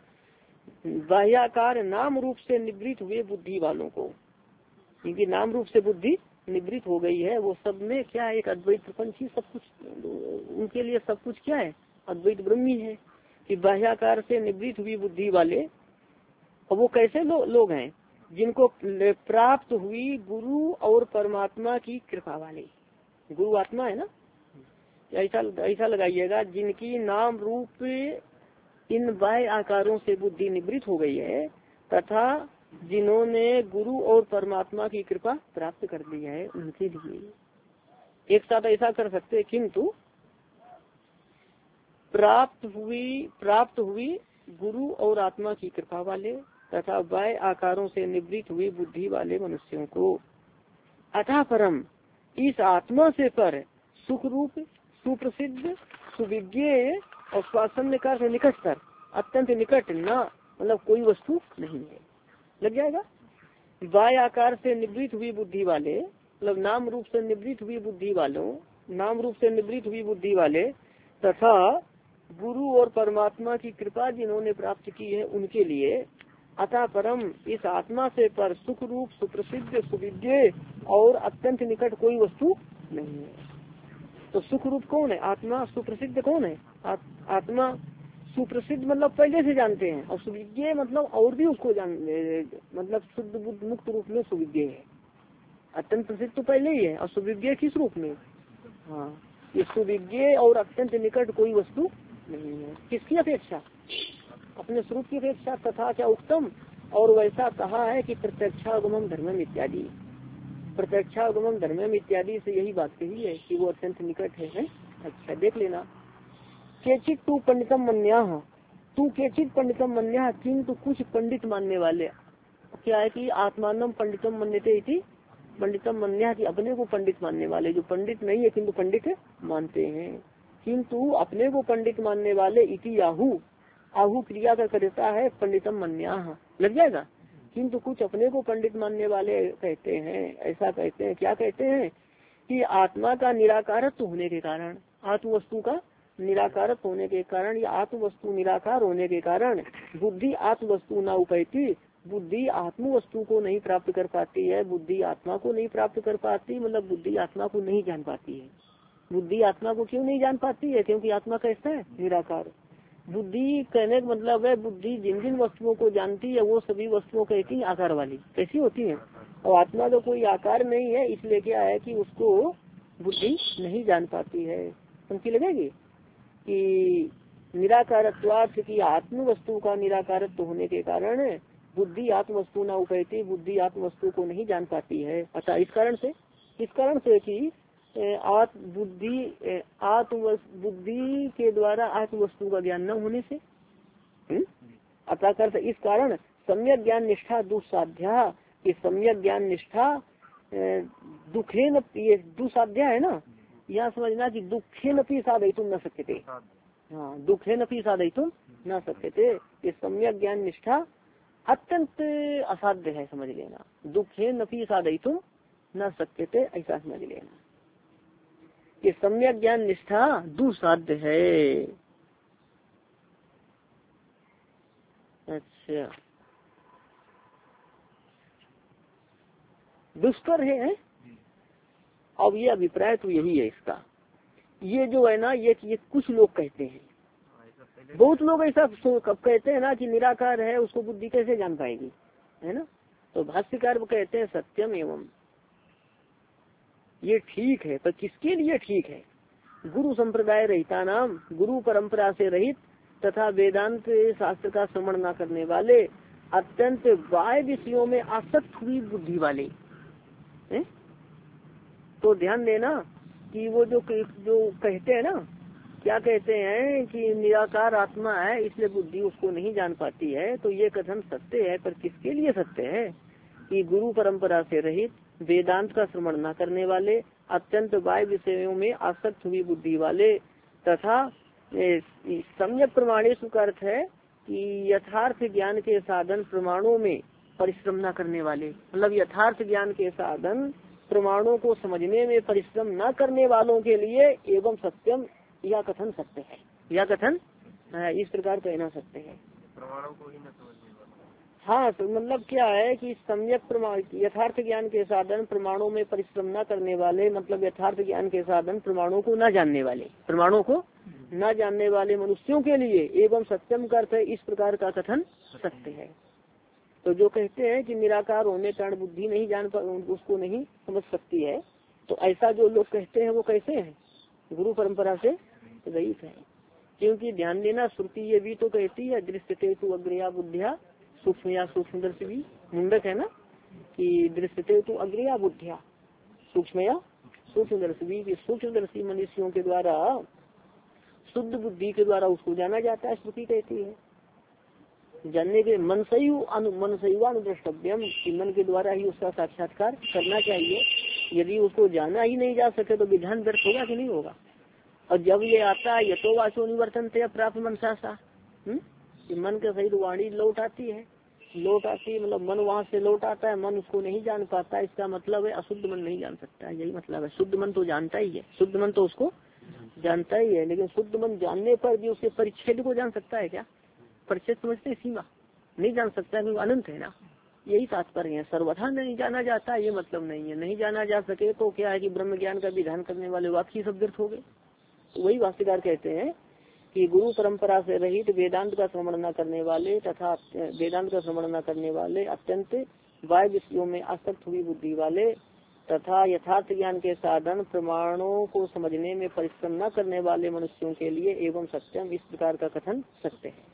बाह्याकार नाम रूप से निवृत्त हुए बुद्धि वालों को, क्योंकि नाम रूप से बुद्धि निवृत्त हो गई है, वो सब में क्या है? एक अद्वैत प्रपंच ही सब कुछ, उनके लिए सब कुछ क्या है? अद्वैत ब्रह्मी है। कि बाह्याकार से निवृत्त हुई बुद्धि वाले, और वो कैसे लो, लोग हैं? जिनको प्राप्त हुई गुरु और परमात्मा की कृपा वाले, गुरु आत्मा है ना, ऐसा ऐसा लगाइएगा, जिनकी नाम रूप इन बाह्य आकारों से बुद्धि निवृत्त हो गई है, तथा जिन्होंने गुरु और परमात्मा की कृपा प्राप्त कर ली है, उनके लिए एक साथ ऐसा कर सकते। किंतु प्राप्त हुई प्राप्त हुई गुरु और आत्मा की कृपा वाले तथा बाह्य आकारों से निवृत्त हुई बुद्धि वाले मनुष्यों को, अतः परम इस आत्मा से पर सुख रूप सुप्रसिद्ध सुविज्ञ और स्वासन्य का निकटतर, अत्यंत निकट न, मतलब कोई वस्तु नहीं है। लग जाएगा। बाह्य आकार से निवृत्त हुई बुद्धि वाले, मतलब नाम रूप से निवृत्त हुई बुद्धि वालों, नाम रूप से निवृत्त हुई बुद्धि वाले तथा गुरु और परमात्मा की कृपा जिन्होंने प्राप्त की है, उनके लिए अतः परम इस आत्मा से पर सुख रूप सुप्रसिद्ध सुविज्ञ और अत्यंत निकट कोई वस्तु नहीं है। तो सुख रूप कौन है? आत्मा। सुप्रसिद्ध कौन है? आ, आत्मा। सुप्रसिद्ध मतलब पहले से जानते हैं, और सुविज्ञ मतलब और भी उसको जान, मतलब शुद्ध बुद्ध मुक्त रूप में सुविज्ञ है। अत्यंत प्रसिद्ध तो पहले ही है, और सुविज्ञ किस रूप में? हाँ, ये सुविज्ञ और अत्यंत निकट कोई वस्तु नहीं है। किसकी अपेक्षा? अपने स्वरूप की अपेक्षा। तथा क्या उत्तम, और वैसा कहा है कि प्रत्यक्षागमन धर्मम इत्यादि, प्रत्यक्षागमन धर्मम इत्यादि से यही बात कही है कि वो अत्यंत निकट है, है? अच्छा देख लेना। केचित तू पंडितम मन्या, तू केचित पंडितम मन्या, किंतु कुछ पंडित मानने वाले क्या है कि आत्मानम पंडितम मन्यते इति पंडितम मन्या, की अपने को पंडित मानने वाले, जो पंडित नहीं है किंतु पंडित मानते हैं। किंतु अपने को पंडित मानने वाले इति आहु, आहु क्रिया का करता है पंडितम मन्या, लग जाएगा। किंतु कुछ अपने को पंडित मानने वाले कहते हैं, ऐसा कहते हैं, क्या कहते हैं कि आत्मा का निराकारत्व होने के कारण, आत्म वस्तु का निराकारत्व होने के कारण, या आत्म वस्तु निराकार होने के कारण बुद्धि आत्म वस्तु न उपैती, बुद्धि आत्म वस्तु को नहीं प्राप्त कर पाती है, बुद्धि आत्मा को नहीं प्राप्त कर पाती, मतलब बुद्धि आत्मा को नहीं जान पाती है। बुद्धि आत्मा को क्यों नहीं जान पाती है? क्योंकि आत्मा कैसा है? निराकार। बुद्धि कहने का मतलब है, बुद्धि जिन जिन वस्तुओं को जानती है वो सभी वस्तुओं कहती है आकार वाली, कैसी होती है। और आत्मा का कोई आकार नहीं है, इसलिए क्या है कि उसको बुद्धि नहीं जान पाती है। उनकी लगेगी कि निराकारत्वार्थ की आत्म वस्तु का निराकारत्व होने के कारण बुद्धि आत्म वस्तु न उपैती, बुद्धि आत्म वस्तु को नहीं जान पाती है। अतः इस कारण से इस कारण से कि आत्म बुद्धि आत्म बुद्धि के द्वारा आत्म वस्तु का ज्ञान न होने से, अतः कर इस कारण सम्यक ज्ञान निष्ठा दुस्साध्या, कि सम्यक ज्ञान निष्ठा दुखे न, ये दुस्साध्या है ना, यहाँ समझना कि दुखे न पी साधयितुम न सकते थे। हाँ, दुखे न पी साधयितुम न सकते थे। ये सम्यक ज्ञान निष्ठा अत्यंत असाध्य है, समझ लेना। दुखे नपी साधयितुम न शक्यते, ऐसा समझ लेना। ये सम्यक ज्ञान निष्ठा दुसाध्य है। अच्छा, दुष्कर है, है? अब ये अभिप्राय तो यही है इसका। ये जो है ना, ये ये कुछ लोग कहते हैं, बहुत लोग ऐसा कहते हैं ना कि निराकार है, उसको बुद्धि कैसे जान पाएगी, है ना। तो भाष्यकार वो कहते हैं सत्यम एवं, ये ठीक है, पर किसके लिए ठीक है? गुरु संप्रदाय रहिता नाम, गुरु परंपरा से रहित तथा वेदांत शास्त्र का श्रवण न करने वाले, अत्यंत बाह्य विषयों में आसक्त हुई बुद्धि वाले है? तो ध्यान देना कि वो जो जो कहते हैं ना, क्या कहते हैं कि निराकार आत्मा है इसलिए बुद्धि उसको नहीं जान पाती है, तो ये कथन सत्य है, पर किसके लिए सत्य है? कि गुरु परंपरा से रहित वेदांत का श्रवण न करने वाले, अत्यंत बाह्य विषयों में आसक्त हुई बुद्धि वाले, तथा सम्यक प्रमाणेश का अर्थ है कि यथार्थ ज्ञान के साधन प्रमाणों में परिश्रम न करने वाले, मतलब यथार्थ ज्ञान के साधन प्रमाणों को समझने में परिश्रम न करने वालों के लिए एवं सत्यम, यह कथन सत्य है। यह कथन इस प्रकार कहना सत्य है, प्रमाणों को ही न समझने वाला। हाँ, तो मतलब क्या है कि सम्यक प्रमाण, यथार्थ ज्ञान के साधन प्रमाणों में परिश्रम न करने वाले, मतलब यथार्थ ज्ञान के साधन प्रमाणों को न जानने वाले, प्रमाणों को न जानने वाले मनुष्यों के लिए एवं सत्यम का अर्थ है, इस प्रकार का कथन सत्य है। तो जो कहते हैं कि निराकार होने कारण बुद्धि नहीं जान पा, उसको नहीं समझ सकती है, तो ऐसा जो लोग कहते हैं वो कैसे हैं? गुरु परंपरा से रहित है। क्योंकि ध्यान देना, श्रुति ये भी तो कहती है दृश्यते तु अग्रया बुद्धिया सूक्ष्म या सूक्ष्मदर्शी भी, मुंडक है ना, कि दृश्यते तु अग्रया बुद्धिया सूक्ष्म या सूक्ष्मदर्शी भी, सूक्ष्मदर्शी मनुष्यों के द्वारा शुद्ध बुद्धि के द्वारा उसको जाना जाता है, श्रुति कहती है। जानने के मन से ही मन से ही अनुद्रष्टव्यम, मन के द्वारा ही उसका साक्षात्कार करना चाहिए। यदि उसको जाना ही नहीं जा सके तो विधान व्यर्थ होगा कि नहीं होगा। और जब ये आता है यथो वाचो निवर्तन थे प्राप्त मनसा सा, मन के सहित वाणी लौट आती है, लौट आती है मतलब मन वहाँ से लौट आता है, मन उसको नहीं जान पाता, इसका मतलब है अशुद्ध मन नहीं जान सकता है, यही मतलब है। शुद्ध मन तो जानता ही है, शुद्ध मन तो उसको जानता ही है, लेकिन शुद्ध मन जानने पर भी उसके परिच्छेद को जान सकता है क्या? परिच्छेद समझते, सीमा नहीं जान सकता है, क्योंकि अनंत है ना, यही तात्पर्य है। सर्वथा नहीं जाना जाता ये मतलब नहीं है, नहीं जाना जा सके तो क्या है कि ब्रह्म ज्ञान का विधान करने वाले वाक्य सब व्यर्थ हो गए। तो वही भाष्यकार कहते हैं कि गुरु परंपरा से रहित वेदांत का श्रवण न करने वाले तथा वेदांत का श्रवण न करने वाले, अत्यंत बाह्य विषयों में आसक्त हुई बुद्धि वाले तथा यथार्थ ज्ञान के साधन प्रमाणों को समझने में परिश्रम न करने वाले मनुष्यों के लिए एवं सत्यम, इस प्रकार का कथन सत्य है।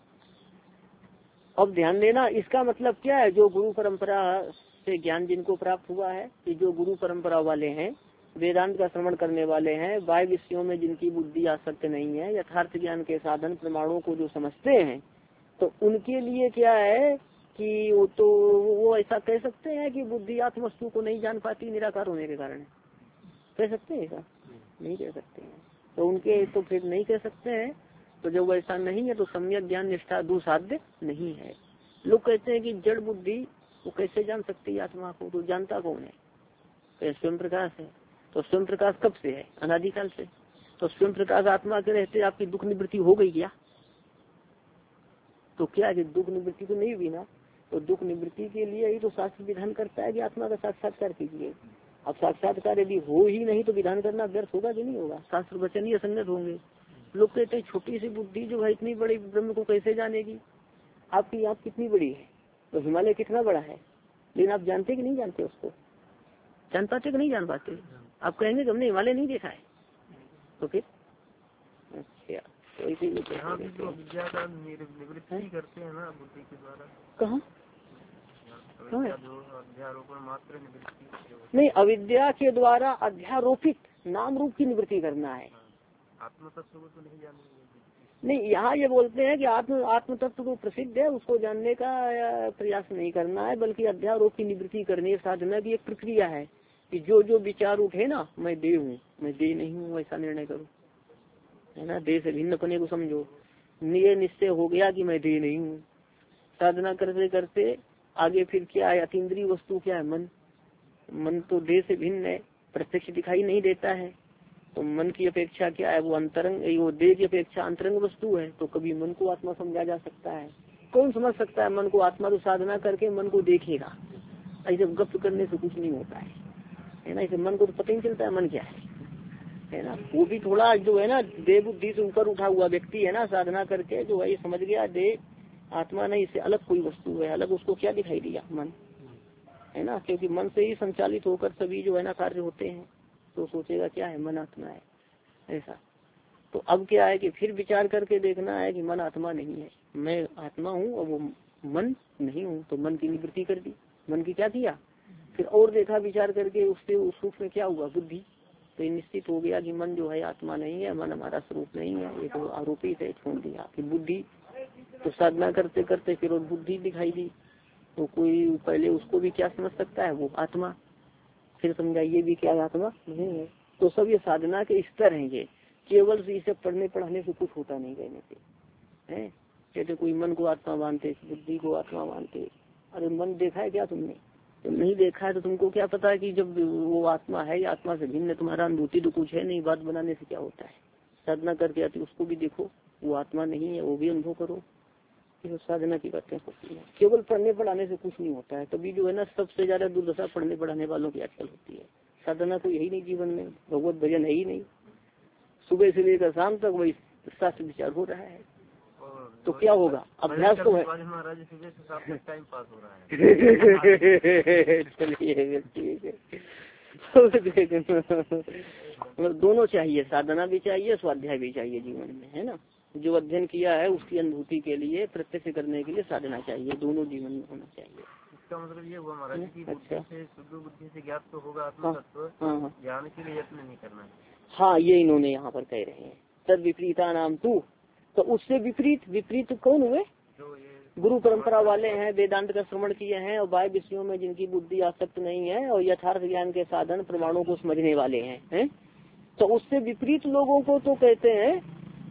अब ध्यान देना, इसका मतलब क्या है? जो गुरु परंपरा से ज्ञान जिनको प्राप्त हुआ है, कि जो गुरु परंपरा वाले हैं, वेदांत का श्रवण करने वाले हैं, बाह्य विषयों में जिनकी बुद्धि आसक्त नहीं है, यथार्थ ज्ञान के साधन प्रमाणों को जो समझते हैं, तो उनके लिए क्या है कि वो तो वो ऐसा कह सकते हैं कि बुद्धि आत्म वस्तु को नहीं जान पाती निराकार होने के कारण, कह सकते हैं ऐसा? नहीं कह सकते हैं। तो उनके तो फिर नहीं कह सकते हैं। तो जब वैसा नहीं है तो सम्यक ज्ञान निष्ठा दुसाध्य नहीं है। लोग कहते हैं कि जड़ बुद्धि वो कैसे जान सकती है आत्मा को, तो जानता कौन है? तो स्वयं प्रकाश है। तो स्वयं प्रकाश कब से है? अनादिकाल से। तो स्वयं प्रकाश आत्मा के रहते आपकी दुख निवृत्ति हो गई क्या? तो क्या है, दुख निवृत्ति तो नहीं हुई ना। तो दुख निवृत्ति के लिए ही तो शास्त्र विधान करता है कि आत्मा का साक्षात्कार कीजिए। अब साक्षात्कार यदि हो ही नहीं तो विधान करना व्यर्थ होगा कि नहीं होगा? शास्त्र वचन ही असंगत होंगे। लोग कहते हैं छोटी सी बुद्धि जो है इतनी बड़ी ब्रह्म को कैसे जानेगी? आपकी आँख कितनी बड़ी है, तो हिमालय कितना बड़ा है, लेकिन आप जानते कि नहीं जानते उसको? जान पाते कि नहीं जान पाते? आप कहेंगे कि हमने हिमालय नहीं देखा है, तो फिर अच्छा तो इसीलिए विद्या का निवृत्ति करते हैं ना बुद्धि के द्वारा। कहाँ अध्यारोपण मात्र निवृत्ति नहीं, अविद्या के द्वारा अध्यारोपित नाम रूप की निवृत्ति करना है। आत्म तत्व को तो नहीं जानते नहीं, यहाँ ये बोलते हैं कि आत्म आत्म तत्व को प्रसिद्ध है, उसको जानने का प्रयास नहीं करना है, बल्कि अध्यारोप की निवृत्ति करने साधना की एक प्रक्रिया है कि जो जो विचार उठे ना, मैं देह हूँ, मैं देह नहीं हूँ, ऐसा निर्णय करो, है ना। देह से भिन्न पने को समझो। ये निश्चय हो गया कि मैं देह नहीं हूँ, साधना करते करते आगे फिर क्या है, अतीन्द्रिय वस्तु क्या है, मन। मन तो देह से भिन्न है, प्रत्यक्ष दिखाई नहीं देता है, तो मन की अपेक्षा क्या है, वो अंतरंग, वो देह की अपेक्षा अंतरंग वस्तु है। तो कभी मन को आत्मा समझा जा सकता है। कौन समझ सकता है मन को आत्मा? तो साधना करके मन को देखेगा। ऐसे गप करने से कुछ नहीं होता है, है ना। इसे मन को तो पता ही नहीं चलता है मन क्या है, है ना। वो भी थोड़ा जो है ना देह बुद्धि से ऊपर उठा हुआ व्यक्ति है ना, साधना करके जो है ये समझ गया देह आत्मा नहीं, इससे अलग कोई वस्तु है, अलग उसको क्या दिखाई दिया, मन, है ना। क्योंकि मन से ही संचालित होकर सभी जो है ना कार्य होते हैं, तो सोचेगा क्या है, मन आत्मा है, ऐसा। तो अब क्या है कि फिर विचार करके देखना है कि मन आत्मा नहीं है, मैं आत्मा हूँ और वो मन नहीं हूँ। तो मन की निवृत्ति कर दी, मन की क्या किया, फिर और देखा विचार करके, उससे उस रूप में क्या हुआ, बुद्धि। तो ये निश्चित हो गया कि मन जो है आत्मा नहीं है, मन हमारा स्वरूप नहीं है, ये तो आरोपित है, छोड़ दिया। फिर बुद्धि, तो साधना करते करते फिर और बुद्धि दिखाई दी। तो कोई पहले उसको भी क्या समझ सकता है, वो आत्मा, फिर समझा ये भी क्या आत्मा नहीं है। तो सब ये साधना के स्तर हैं, ये केवल इसे पढ़ने पढ़ाने से कुछ होता नहीं कहने से, है। कहते कोई मन को आत्मा मानते, बुद्धि को आत्मा मानते। अरे मन देखा है क्या तुमने? तुम नहीं देखा है तो तुमको क्या पता है कि जब वो आत्मा है या आत्मा से भिन्न, तुम्हारा अनुभूति तो कुछ है नहीं, बात बनाने से क्या होता है। साधना करके आती उसको भी देखो, वो आत्मा नहीं है, वो भी अनुभव करो। ये साधना की बातें होती है, केवल पढ़ने पढ़ाने से कुछ नहीं होता है। तभी जो है ना सबसे ज्यादा दुर्दशा पढ़ने पढ़ाने वालों की आजकल होती है। साधना तो यही नहीं, जीवन में भगवत भजन है ही नहीं, सुबह से लेकर शाम तक वही शास्त्र विचार हो रहा है। तो क्या होगा, अभ्यास तो है। टाइम पास हो रहा है। चलिए ठीक है, मतलब दोनों चाहिए, साधना भी चाहिए, स्वाध्याय भी चाहिए जीवन में, है ना। जो अध्ययन किया है उसकी अनुभूति के लिए, प्रत्यक्ष करने के लिए साधना चाहिए, दोनों जीवन में होना चाहिए। इसका मतलब ये हुआ महाराज की अच्छा, से शुद्ध बुद्धि से ज्ञात तो होगा आत्म तत्व, हाँ, ज्ञान के लिए यत्न नहीं करना है। हाँ, ये इन्होंने यहाँ पर कह रहे हैं, तद विपरीता नाम तू। तो उससे विपरीत, विपरीत कौन हुए, जो ये गुरु परंपरा वाले हैं, वेदांत का श्रवण किए हैं और बाह्य विषयों में जिनकी बुद्धि आसक्त नहीं है और यथार्थ ज्ञान के साधन प्रमाणों को समझने वाले हैं, हैं? तो उससे विपरीत लोगों को तो कहते हैं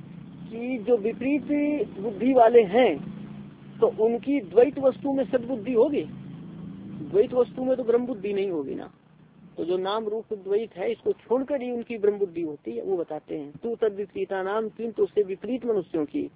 कि जो विपरीत बुद्धि वाले हैं तो उनकी द्वैत वस्तु में सद्बुद्धि होगी, द्वैत वस्तु में तो ब्रह्म बुद्धि नहीं होगी ना। तो जो नाम रूप द्वैत है इसको छोड़कर ही उनकी ब्रह्म बुद्धि होती है, वो बताते हैं। तू तद विपरीता नाम, किंतु उससे विपरीत मनुष्यों की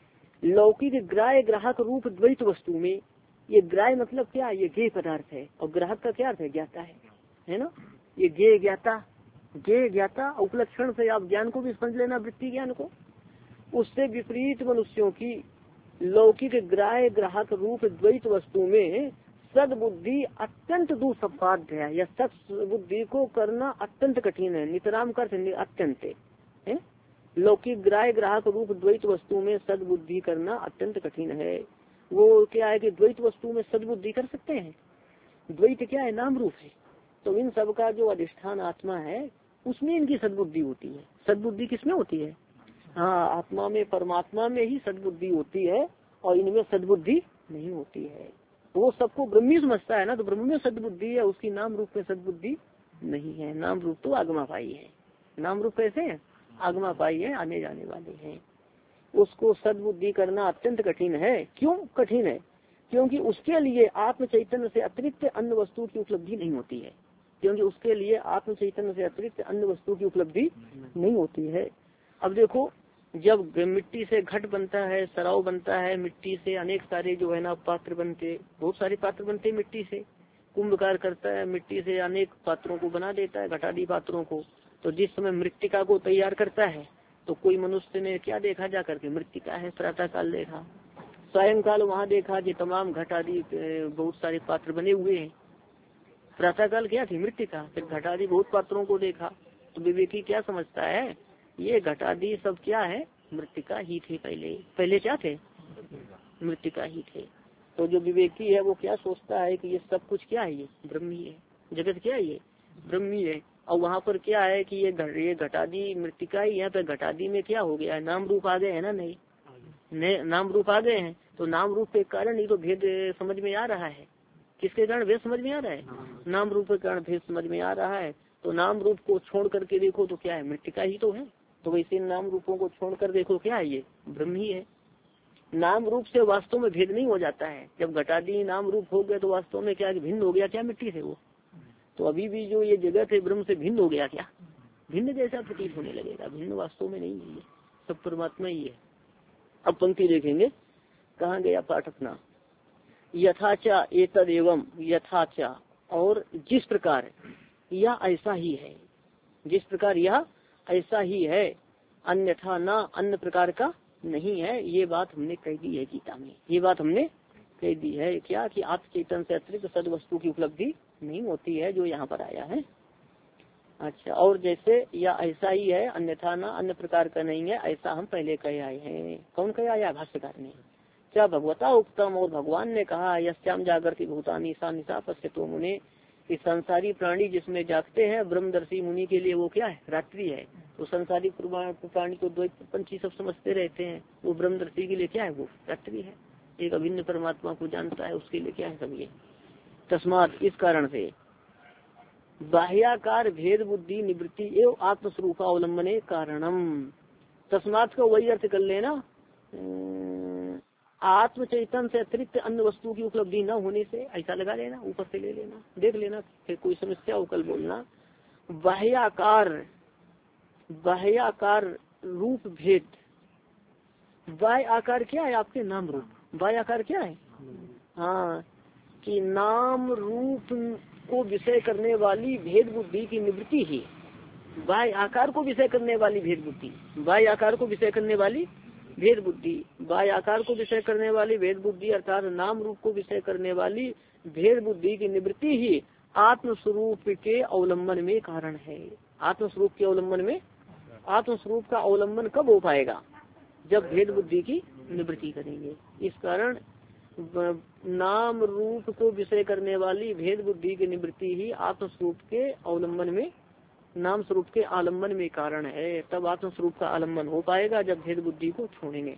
लौकिक ग्राह्य ग्राहक रूप द्वैत वस्तु में, ये ग्राह्य मतलब क्या, ये गेय पदार्थ है, और ग्राहक का क्या अर्थ है, ज्ञाता है, है ना। ये गेय ज्ञाता, गेय ज्ञाता उपलक्षण से आप ज्ञान को भी समझ लेना, वृत्ति ज्ञान को। उससे विपरीत मनुष्यों की लौकिक ग्राह्य ग्राहक रूप द्वैत वस्तु में सद्बुद्धि अत्यंत दुस्साध्य है, या सद्बुद्धि को करना अत्यंत कठिन है। नितराम कर अत्यंत है, लौकिक ग्राह्य ग्राहक रूप द्वैत वस्तु में सद्बुद्धि करना अत्यंत कठिन है। वो क्या है कि द्वैत वस्तु में सद्बुद्धि कर सकते हैं, द्वैत क्या है, नाम रूप है। तो इन सब का जो अधिष्ठान आत्मा है उसमें इनकी सद्बुद्धि होती है। सद्बुद्धि किसमें होती है, हाँ, आत्मा में, परमात्मा में ही सद्बुद्धि होती है, और इनमें सद्बुद्धि नहीं होती है। वो सबको ब्रह्मी समझता है ना, तो ब्रह्म में सद्बुद्धि है, उसकी नाम रूप में सद्बुद्धि नहीं है। नाम रूप तो आगमापाई है, नाम रूप कैसे है, आगमापाई है, आने जाने वाले हैं। उसको सद्बुद्धि करना अत्यंत कठिन है। क्यों कठिन है, क्योंकि उसके लिए आत्म चैतन्य से अतिरिक्त अन्य वस्तु की उपलब्धि नहीं होती है, क्योंकि उसके लिए आत्म चैतन्य से अतिरिक्त अन्य वस्तु की उपलब्धि नहीं होती है। अब देखो, जब मिट्टी से घट बनता है, सराव बनता है, मिट्टी से अनेक सारे जो है ना पात्र बनते, बहुत सारे पात्र बनते हैं मिट्टी से। कुंभकार करता है, मिट्टी से अनेक पात्रों को बना देता है, घटादी पात्रों को। तो जिस समय मृत्तिका को तैयार करता है तो कोई मनुष्य ने क्या देखा, जा करके मृत्तिका है, प्रातः काल देखा, सायंकाल वहाँ देखा कि तमाम घटादी बहुत सारे पात्र बने हुए हैं। प्रातः काल क्या थी, मृत्तिका, फिर घटादी बहुत पात्रों को देखा। तो विवेकी क्या समझता है, ये घटादी सब क्या है, मृत्तिका ही थे, पहले पहले क्या थे, मृत्तिका ही थे। तो जो विवेकी है वो क्या सोचता है कि ये सब कुछ क्या है, ये ब्रह्म ही है, जगत क्या है, ये ब्रह्म ही है। और वहाँ पर क्या है कि ये ये घटादी मृत्तिका ही है, तो घटादी में क्या हो गया है, नाम रूप आ गए है ना, नहीं नाम रूप आ गए हैं। तो नाम रूप के कारण ही तो भेद समझ में आ रहा है। किसके कारण भेद समझ में आ रहा है, नाम रूप के कारण भेद समझ में आ रहा है। तो नाम रूप को छोड़ करके देखो तो क्या है, मृत्तिका ही तो है। तो वैसे नाम रूपों को छोड़कर देखो क्या है, ये ब्रह्म ही है। नाम रूप से वास्तव में भेद नहीं हो जाता है। जब घटादी नाम रूप हो गए तो वास्तव में क्या भिन्न हो गया क्या मिट्टी से वो? तो अभी भी जो ये जगत है ब्रह्म से भिन्न हो गया क्या? भिन्न जैसा प्रतीत होने लगेगा, भिन्न वास्तव में नहीं है, सब परमात्मा ही है। अब पंक्ति देखेंगे, कहाँ गया पाठ अपना। यथाचा एतद एवं, यथाचा और जिस प्रकार यह ऐसा ही है, जिस प्रकार यह ऐसा ही है, अन्यथा ना अन्य प्रकार का नहीं है। ये बात हमने कह दी है गीता में, ये बात हमने कह दी है क्या कि आप चेतन से अतिरिक्त सद वस्तु की उपलब्धि नहीं होती है, जो यहाँ पर आया है। अच्छा, और जैसे या ऐसा ही है, अन्यथा ना अन्य प्रकार का नहीं है, ऐसा हम पहले कह आए हैं। कौन कह आया? भाष्यकार ने। क्या भगवता उत्तम, और भगवान ने कहा यश्याम जागृति भूतानी सा निशा पश्यतो मुने, कि संसारी प्राणी जिसमें जागते हैं ब्रह्मदर्शी मुनि के लिए वो क्या है? रात्रि है। तो संसारी प्राणी को द्वैत पंची सब समझते रहते हैं, वो ब्रह्मदर्शी के लिए क्या है? वो रात्रि है। एक अभिन्न परमात्मा को जानता है उसके लिए क्या है सब ये। तस्मात इस कारण से बाह्याकार भेद बुद्धि निवृत्ति एवं आत्मस्वरूप अवलंबने कारणम। तस्मात को वही अर्थ कर लेना, आत्म चैतन्य से अतिरिक्त अन्य वस्तु की उपलब्धि न होने से, ऐसा लगा लेना, ऊपर से ले लेना, देख लेना, फिर कोई समस्या हो कल बोलना। बाह्याकार, बाह्याकार रूप भेद, बाह्य आकार क्या है? आपके नाम रूप। बाह्य आकार क्या है? हाँ, कि नाम रूप को विषय करने वाली भेद बुद्धि की निवृत्ति ही, बाह्य आकार को विषय करने वाली भेद बुद्धि, बाह्य आकार को विषय करने वाली भेद बुद्धि, बाह्य आकार को विषय करने वाली भेद बुद्धि अर्थात नाम रूप को विषय करने वाली भेद बुद्धि की निवृत्ति ही आत्मस्वरूप के अवलंबन में कारण है। आत्मस्वरूप के अवलंबन में, आत्मस्वरूप का अवलंबन कब हो पाएगा? जब भेद बुद्धि की निवृत्ति करेंगे। इस कारण नाम रूप को विषय करने वाली भेद बुद्धि की निवृत्ति ही आत्मस्वरूप के अवलंबन में, नाम स्वरूप के आलम्बन में कारण है। तब आत्म स्वरूप का आलम्बन हो पाएगा जब भेद बुद्धि को छोड़ेंगे,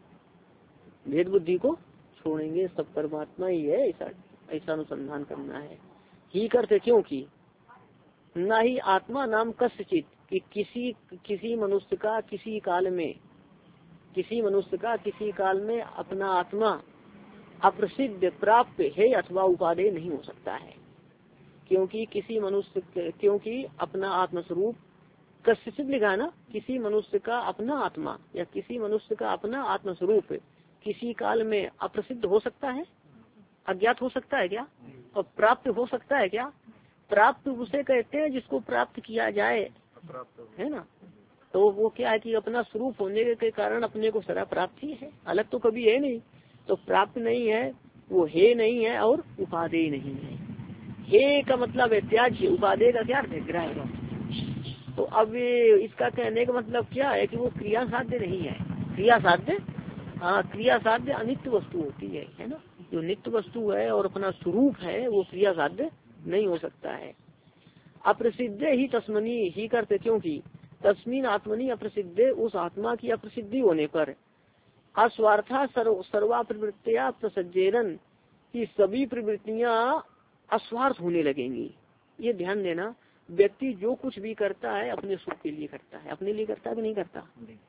भेद बुद्धि को छोड़ेंगे। सब परमात्मा ही है, ऐसा ऐसा अनुसंधान करना है। ही करते क्योंकि ना ही आत्मा नाम कस्यचित, कि किसी किसी मनुष्य का किसी काल में, किसी मनुष्य का किसी काल में अपना आत्मा अप्रसिद्ध प्राप्त है अथवा उपादेय नहीं हो सकता है। क्योंकि किसी मनुष्य, क्योंकि अपना आत्मस्वरूप कस्यचित लिखा है ना, किसी मनुष्य का अपना आत्मा या किसी मनुष्य का अपना आत्मस्वरूप किसी काल में अप्रसिद्ध हो सकता है, अज्ञात हो सकता है क्या? और प्राप्त हो सकता है क्या? प्राप्त उसे कहते हैं जिसको प्राप्त किया जाए, है ना। तो वो क्या है कि अपना स्वरूप होने के कारण अपने को सदा प्राप्त ही है, अलग तो कभी है नहीं। तो प्राप्त नहीं है, वो है नहीं है और उपादेय नहीं है। हे का मतलब है त्याज्य, उपादेय का क्या अर्थ है? ग्राह्य। तो अब इसका कहने का मतलब क्या है कि वो क्रिया साध्य नहीं है। क्रिया साध्य, हाँ, क्रिया साध्य अनित्य वस्तु होती है, है ना। जो नित्य वस्तु है और अपना स्वरूप है वो क्रिया साध्य नहीं हो सकता है। अप्रसिद्ध ही तस्मनी ही करते, क्योंकि तस्मीन आत्मनी अप्रसिद्ध, उस आत्मा की अप्रसिद्धि होने पर अस्वार्था सर्व सर्वा प्रवृत्तियां प्रसज्जेरन, की सभी प्रवृत्तियां अस्वार्थ होने लगेंगी। ये ध्यान देना, व्यक्ति जो कुछ भी करता है अपने सुख के लिए करता है। अपने लिए करता है कि नहीं करता?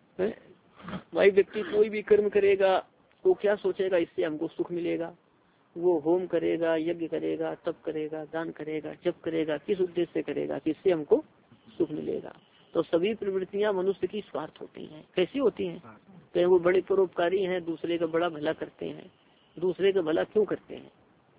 भाई व्यक्ति कोई भी कर्म करेगा तो क्या सोचेगा इससे हमको सुख मिलेगा। वो होम करेगा, यज्ञ करेगा, तप करेगा, दान करेगा, जप करेगा, किस उद्देश्य से करेगा? किससे हमको सुख मिलेगा। तो सभी प्रवृत्तियां मनुष्य की स्वार्थ होती हैं। कैसी होती हैं? कहीं वो बड़े परोपकारी हैं, दूसरे का बड़ा भला करते हैं। दूसरे का भला क्यों करते हैं?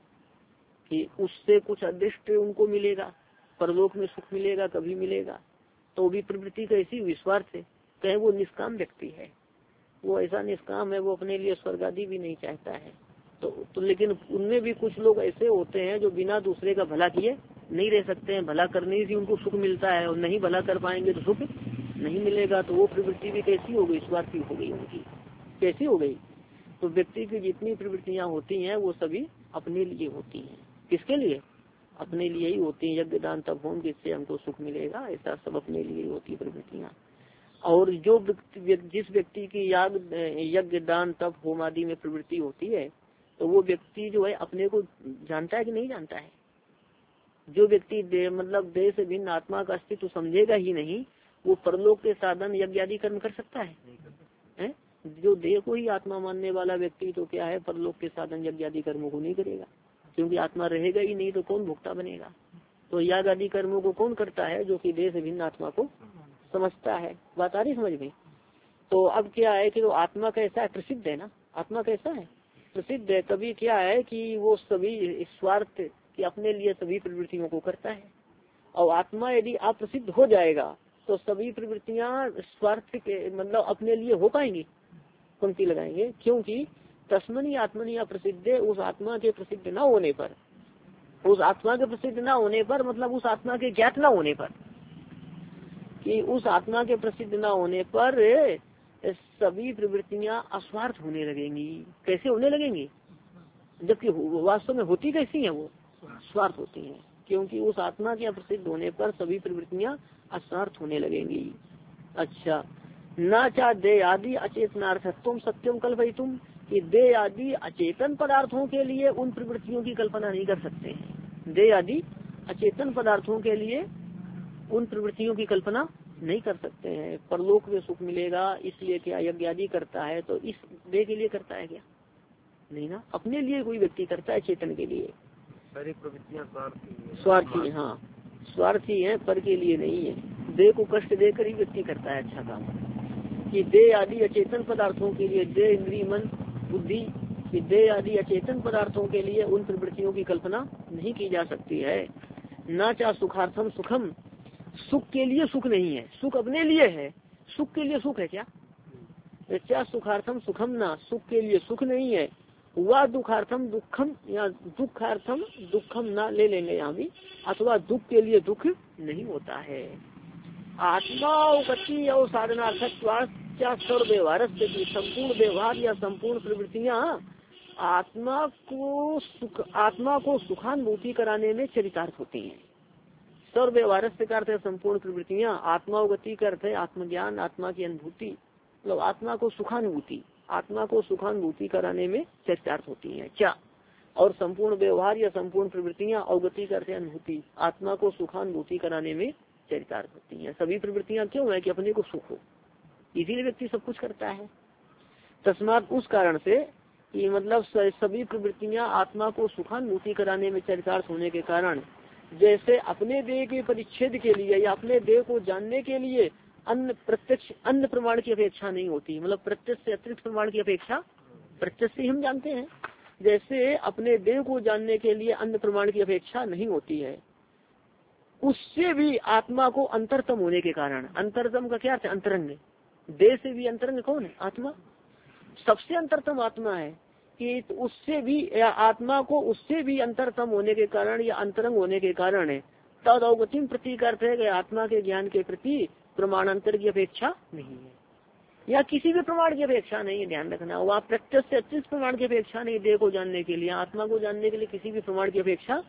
कि उससे कुछ अदृष्ट उनको मिलेगा, परलोक में सुख मिलेगा, कभी मिलेगा। तो भी प्रवृत्ति कैसी हुई? स्वार्थ है। कहीं वो निष्काम व्यक्ति है, वो ऐसा निष्काम है, वो अपने लिए स्वर्ग आदि भी नहीं चाहता है। तो, तो लेकिन उनमें भी कुछ लोग ऐसे होते हैं जो बिना दूसरे का भला किए नहीं रह सकते हैं। भला करने से उनको सुख मिलता है और नहीं भला कर पाएंगे तो सुख नहीं मिलेगा। तो वो प्रवृत्ति भी कैसी हो गई? स्वार्थी हो गई उनकी। कैसी हो गई? तो व्यक्ति की जितनी प्रवृत्तियां होती हैं वो सभी अपने लिए होती हैं। किसके लिए? अपने लिए ही होती है। यज्ञ दान तप होम जिससे हमको सुख मिलेगा, ऐसा सब अपने लिए ही होती है प्रवृत्तियाँ। और जो जिस व्यक्ति की याग यज्ञ दान तप होम आदि में प्रवृत्ति होती है तो वो व्यक्ति जो है अपने को जानता है कि नहीं जानता है? जो व्यक्ति दे, मतलब देह से भिन्न आत्मा का अस्तित्व समझेगा ही नहीं, वो परलोक के साधन यज्ञ आदि कर्म कर सकता है, है? जो देह को ही आत्मा मानने वाला व्यक्ति तो क्या है, परलोक के साधन यज्ञ आदि कर्मों को नहीं करेगा, क्योंकि आत्मा रहेगा ही नहीं तो कौन भोक्ता बनेगा। तो याग आदि कर्मों को कौन करता है, जो कि देह से भिन्न आत्मा को समझता है। बात आ रही समझ में। तो अब क्या है कि तो आत्मा कैसा है, प्रसिद्ध है ना, आत्मा कैसा है, प्रसिद्ध है। कभी क्या है कि वो सभी स्वार्थ कि अपने लिए सभी प्रवृत्तियों को करता है, और आत्मा यदि अप्रसिद्ध हो जाएगा तो सभी प्रवृत्तियां स्वार्थ के मतलब अपने लिए हो पाएंगी। पंक्ति लगाएंगे, क्योंकि तस्मनी आत्मनि अप्रसिद्ध, उस आत्मा के प्रसिद्ध न होने पर, उस आत्मा के प्रसिद्ध न होने पर मतलब उस आत्मा के ज्ञात न होने पर, कि उस आत्मा के प्रसिद्ध न होने पर सभी प्रवृत्तियां अस्वार्थ होने लगेंगी। कैसे होने लगेंगी, जबकि वास्तव में होती कैसी है, वो स्वार्थ होती है, क्योंकि उस आत्मा के प्रसिद्ध होने पर सभी प्रवृत्तियां अस्वार्थ होने लगेंगी। अच्छा, न चा दे आदि अचेतनार्थत्वम सत्यम कल्पयितुम, कि दे आदि अचेतन पदार्थों के लिए उन प्रवृत्तियों की कल्पना नहीं कर सकते हैं। दे आदि अचेतन पदार्थों के लिए उन प्रवृत्तियों की कल्पना नहीं कर सकते हैं। परलोक में सुख मिलेगा इसलिए क्या यज्ञ आदि करता है, तो इस देह के लिए करता है क्या, नहीं ना, अपने लिए कोई व्यक्ति करता है चेतन के लिए। सारी प्रवृत्तियां स्वार्थी स्वार्थी, हाँ स्वार्थी है, पर के लिए नहीं है। देह को कष्ट देकर ही व्यक्ति करता है अच्छा काम। कि देह आदि अचेतन पदार्थों के लिए, देह इंद्रिय मन बुद्धि, कि देह आदि अचेतन पदार्थों के लिए उन प्रवृत्तियों की कल्पना नहीं की जा सकती है। न चाह सुखार्थम सुखम, सुख के लिए सुख नहीं है, सुख अपने लिए है, सुख के लिए सुख है क्या, क्या सुखार्थम सुखम ना, सुख के लिए सुख नहीं है। वह दुखार्थम दुखम, या दुखार्थम दुखम ना ले लेंगे यहाँ भी, अथवा दुख के लिए दुख नहीं होता है। आत्मा गति और साधनार्थक व्यवहार से संपूर्ण व्यवहार या संपूर्ण प्रवृत्तियाँ आत्मा को सुख आत्मा को सुखानुभूति कराने में चरितार्थ होती हैं। सर्व व्यवहार से करते हैं संपूर्ण प्रवृत्तियाँ, आत्मा गति करते आत्मज्ञान, आत्मा की अनुभूति, मतलब आत्मा को सुखानुभूति, आत्मा को सुखानुभूति कराने में चरितार्थ होती हैं। क्या, और संपूर्ण व्यवहार या संपूर्ण प्रवृत्तियाँ अवगति करते अनुभूति, आत्मा को सुखानुभूति कराने में चरितार्थ होती हैं। सभी प्रवृत्तियाँ क्यों है, कि अपने को सुख हो, इसीलिए व्यक्ति सब कुछ करता है। तस्मात, उस कारण से कि मतलब सभी प्रवृत्तियाँ आत्मा को सुखानुभूति कराने में चरितार्थ होने के कारण, जैसे अपने देह के परिच्छेद के लिए या अपने देह को जानने के लिए अन्य प्रत्यक्ष अन्य प्रमाण की अपेक्षा नहीं होती, मतलब प्रत्यक्ष से अतिरिक्त प्रमाण की अपेक्षा प्रत्यक्ष से हम जानते हैं, जैसे अपने देह को जानने के लिए अन्य प्रमाण की अपेक्षा नहीं होती है, उससे भी आत्मा को अंतरतम होने के कारण, अंतरतम का क्या अर्थ है, अंतरंग, देह से भी अंतरंग कौन है, आत्मा, सबसे अंतरतम आत्मा है, कि उससे भी या आत्मा को उससे भी अंतरतम होने के कारण या अंतरंग होने के कारण है तद अवगतिम प्रति अर्थ है कि आत्मा के ज्ञान के प्रति प्रमाणांतर की अपेक्षा नहीं है, या किसी भी प्रमाण की अपेक्षा नहीं है, ध्यान रखना। वहाँ प्रत्यक्ष से अतिरिक्त प्रमाण की अपेक्षा नहीं, देह को जानने के लिए, आत्मा को जानने के लिए किसी भी प्रमाण की अपेक्षा,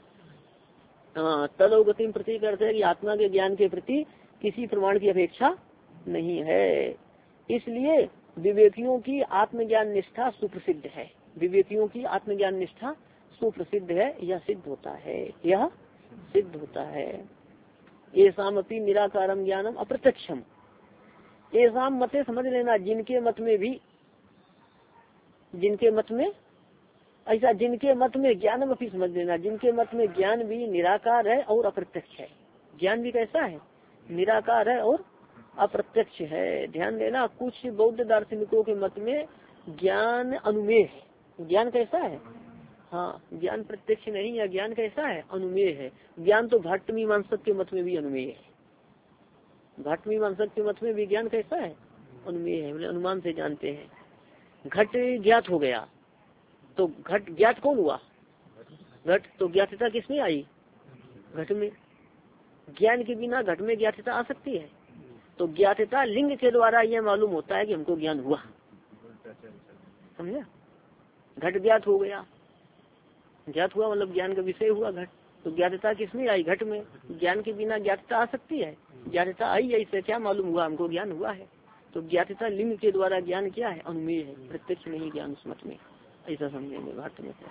तद अवगतिम प्रति अर्थ है कि आत्मा के ज्ञान के प्रति किसी प्रमाण की अपेक्षा नहीं है। इसलिए विवेकियों की आत्मज्ञान निष्ठा सुप्रसिद्ध है, विवेकियों की आत्मज्ञान निष्ठा सुप्रसिद्ध है, यह सिद्ध होता है, यह सिद्ध होता है। ऐसाम अपनी निराकारम ज्ञानम अप्रत्यक्षम, ऐसाम मते समझ लेना, जिनके मत में भी, जिनके मत में ऐसा जिनके मत में ज्ञानम अपनी समझ लेना, जिनके मत में ज्ञान भी निराकार है और अप्रत्यक्ष है, ज्ञान भी कैसा है, निराकार है और अप्रत्यक्ष है। ध्यान देना, कुछ बौद्ध दार्शनिकों के मत में ज्ञान अनुमेय है, ज्ञान कैसा है, हाँ ज्ञान प्रत्यक्ष नहीं है, ज्ञान कैसा है, अनुमेय है। ज्ञान तो भट्ट मीमांसक के मत में भी अनुमेय है, भट्ट मीमांसक के मत में भी ज्ञान कैसा है, अनुमेय है, मतलब अनुमान से जानते हैं। घट ज्ञात हो गया तो घट ज्ञात कौन हुआ, घट, तो ज्ञातता किसमें आई, घट में, ज्ञान के बिना घट में ज्ञातता आ सकती है, तो ज्ञातता लिंग के द्वारा यह मालूम होता है कि हमको ज्ञान हुआ, समझा। घट ज्ञात हो गया, ज्ञात हुआ मतलब ज्ञान का विषय हुआ घट, तो ज्ञातता किसमें आई, घट में, ज्ञान के बिना ज्ञातता आ सकती है, ज्ञातता आई है, इससे क्या मालूम हुआ, हमको ज्ञान हुआ है। तो ज्ञातता लिंग के द्वारा ज्ञान क्या है, अनुमेय है, प्रत्यक्ष नहीं ज्ञान उस मत में, ऐसा समझेंगे भारत में।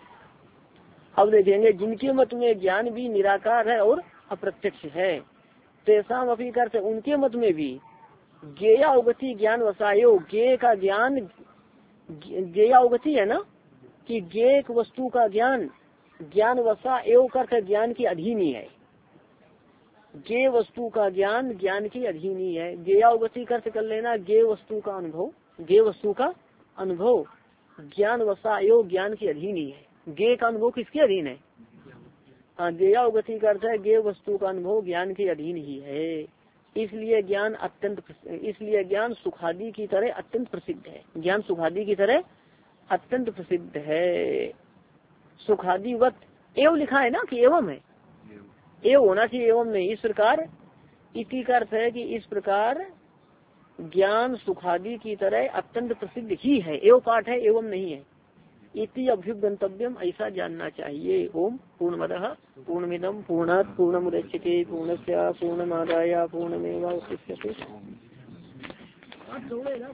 अब देखेंगे जिनके मत में ज्ञान भी निराकार है और अप्रत्यक्ष है, तेसाम अपनी करते उनके मत में भी ज्ञेयावगति ज्ञान वसायो, ज्ञेय का ज्ञान, ज्ञेयावगति है ना कि ज्ञेय वस्तु का ज्ञान, ज्ञान वसा एव कर ज्ञान की अधीन ही है। ज्ञेय वस्तु का ज्ञान ज्ञान की अधीन ही है। ज्ञेयावगति कर्त कर लेना, ज्ञेय वस्तु का अनुभव, ज्ञेय वस्तु का अनुभव, ज्ञान वसा एव ज्ञान की अधीन ही है। ज्ञेय का अनुभव किसके अधीन है? हाँ, ज्ञेयावगति का अर्थ है ज्ञेय वस्तु का अनुभव ज्ञान के अधीन ही है। इसलिए ज्ञान अत्यंत, इसलिए ज्ञान सुखादि की तरह अत्यंत प्रसिद्ध है। ज्ञान सुखादि की तरह अत्यंत प्रसिद्ध है। सुखादिवत एवं लिखा है ना कि एवं है, एवं होना चाहिए, एवं नहीं। इस प्रकार इसी का अर्थ है कि इस प्रकार ज्ञान सुखादि की तरह अत्यंत प्रसिद्ध ही है। एवं पाठ है, एवं नहीं है। इति अभ्युपगंतव्यम, ऐसा जानना चाहिए। ओम पूर्णमदः पूर्णमिदं पूर्णात् पूर्णमुदच्यते पूर्णस्य पूर्णमादाय पूर्णमेवावशिष्यते।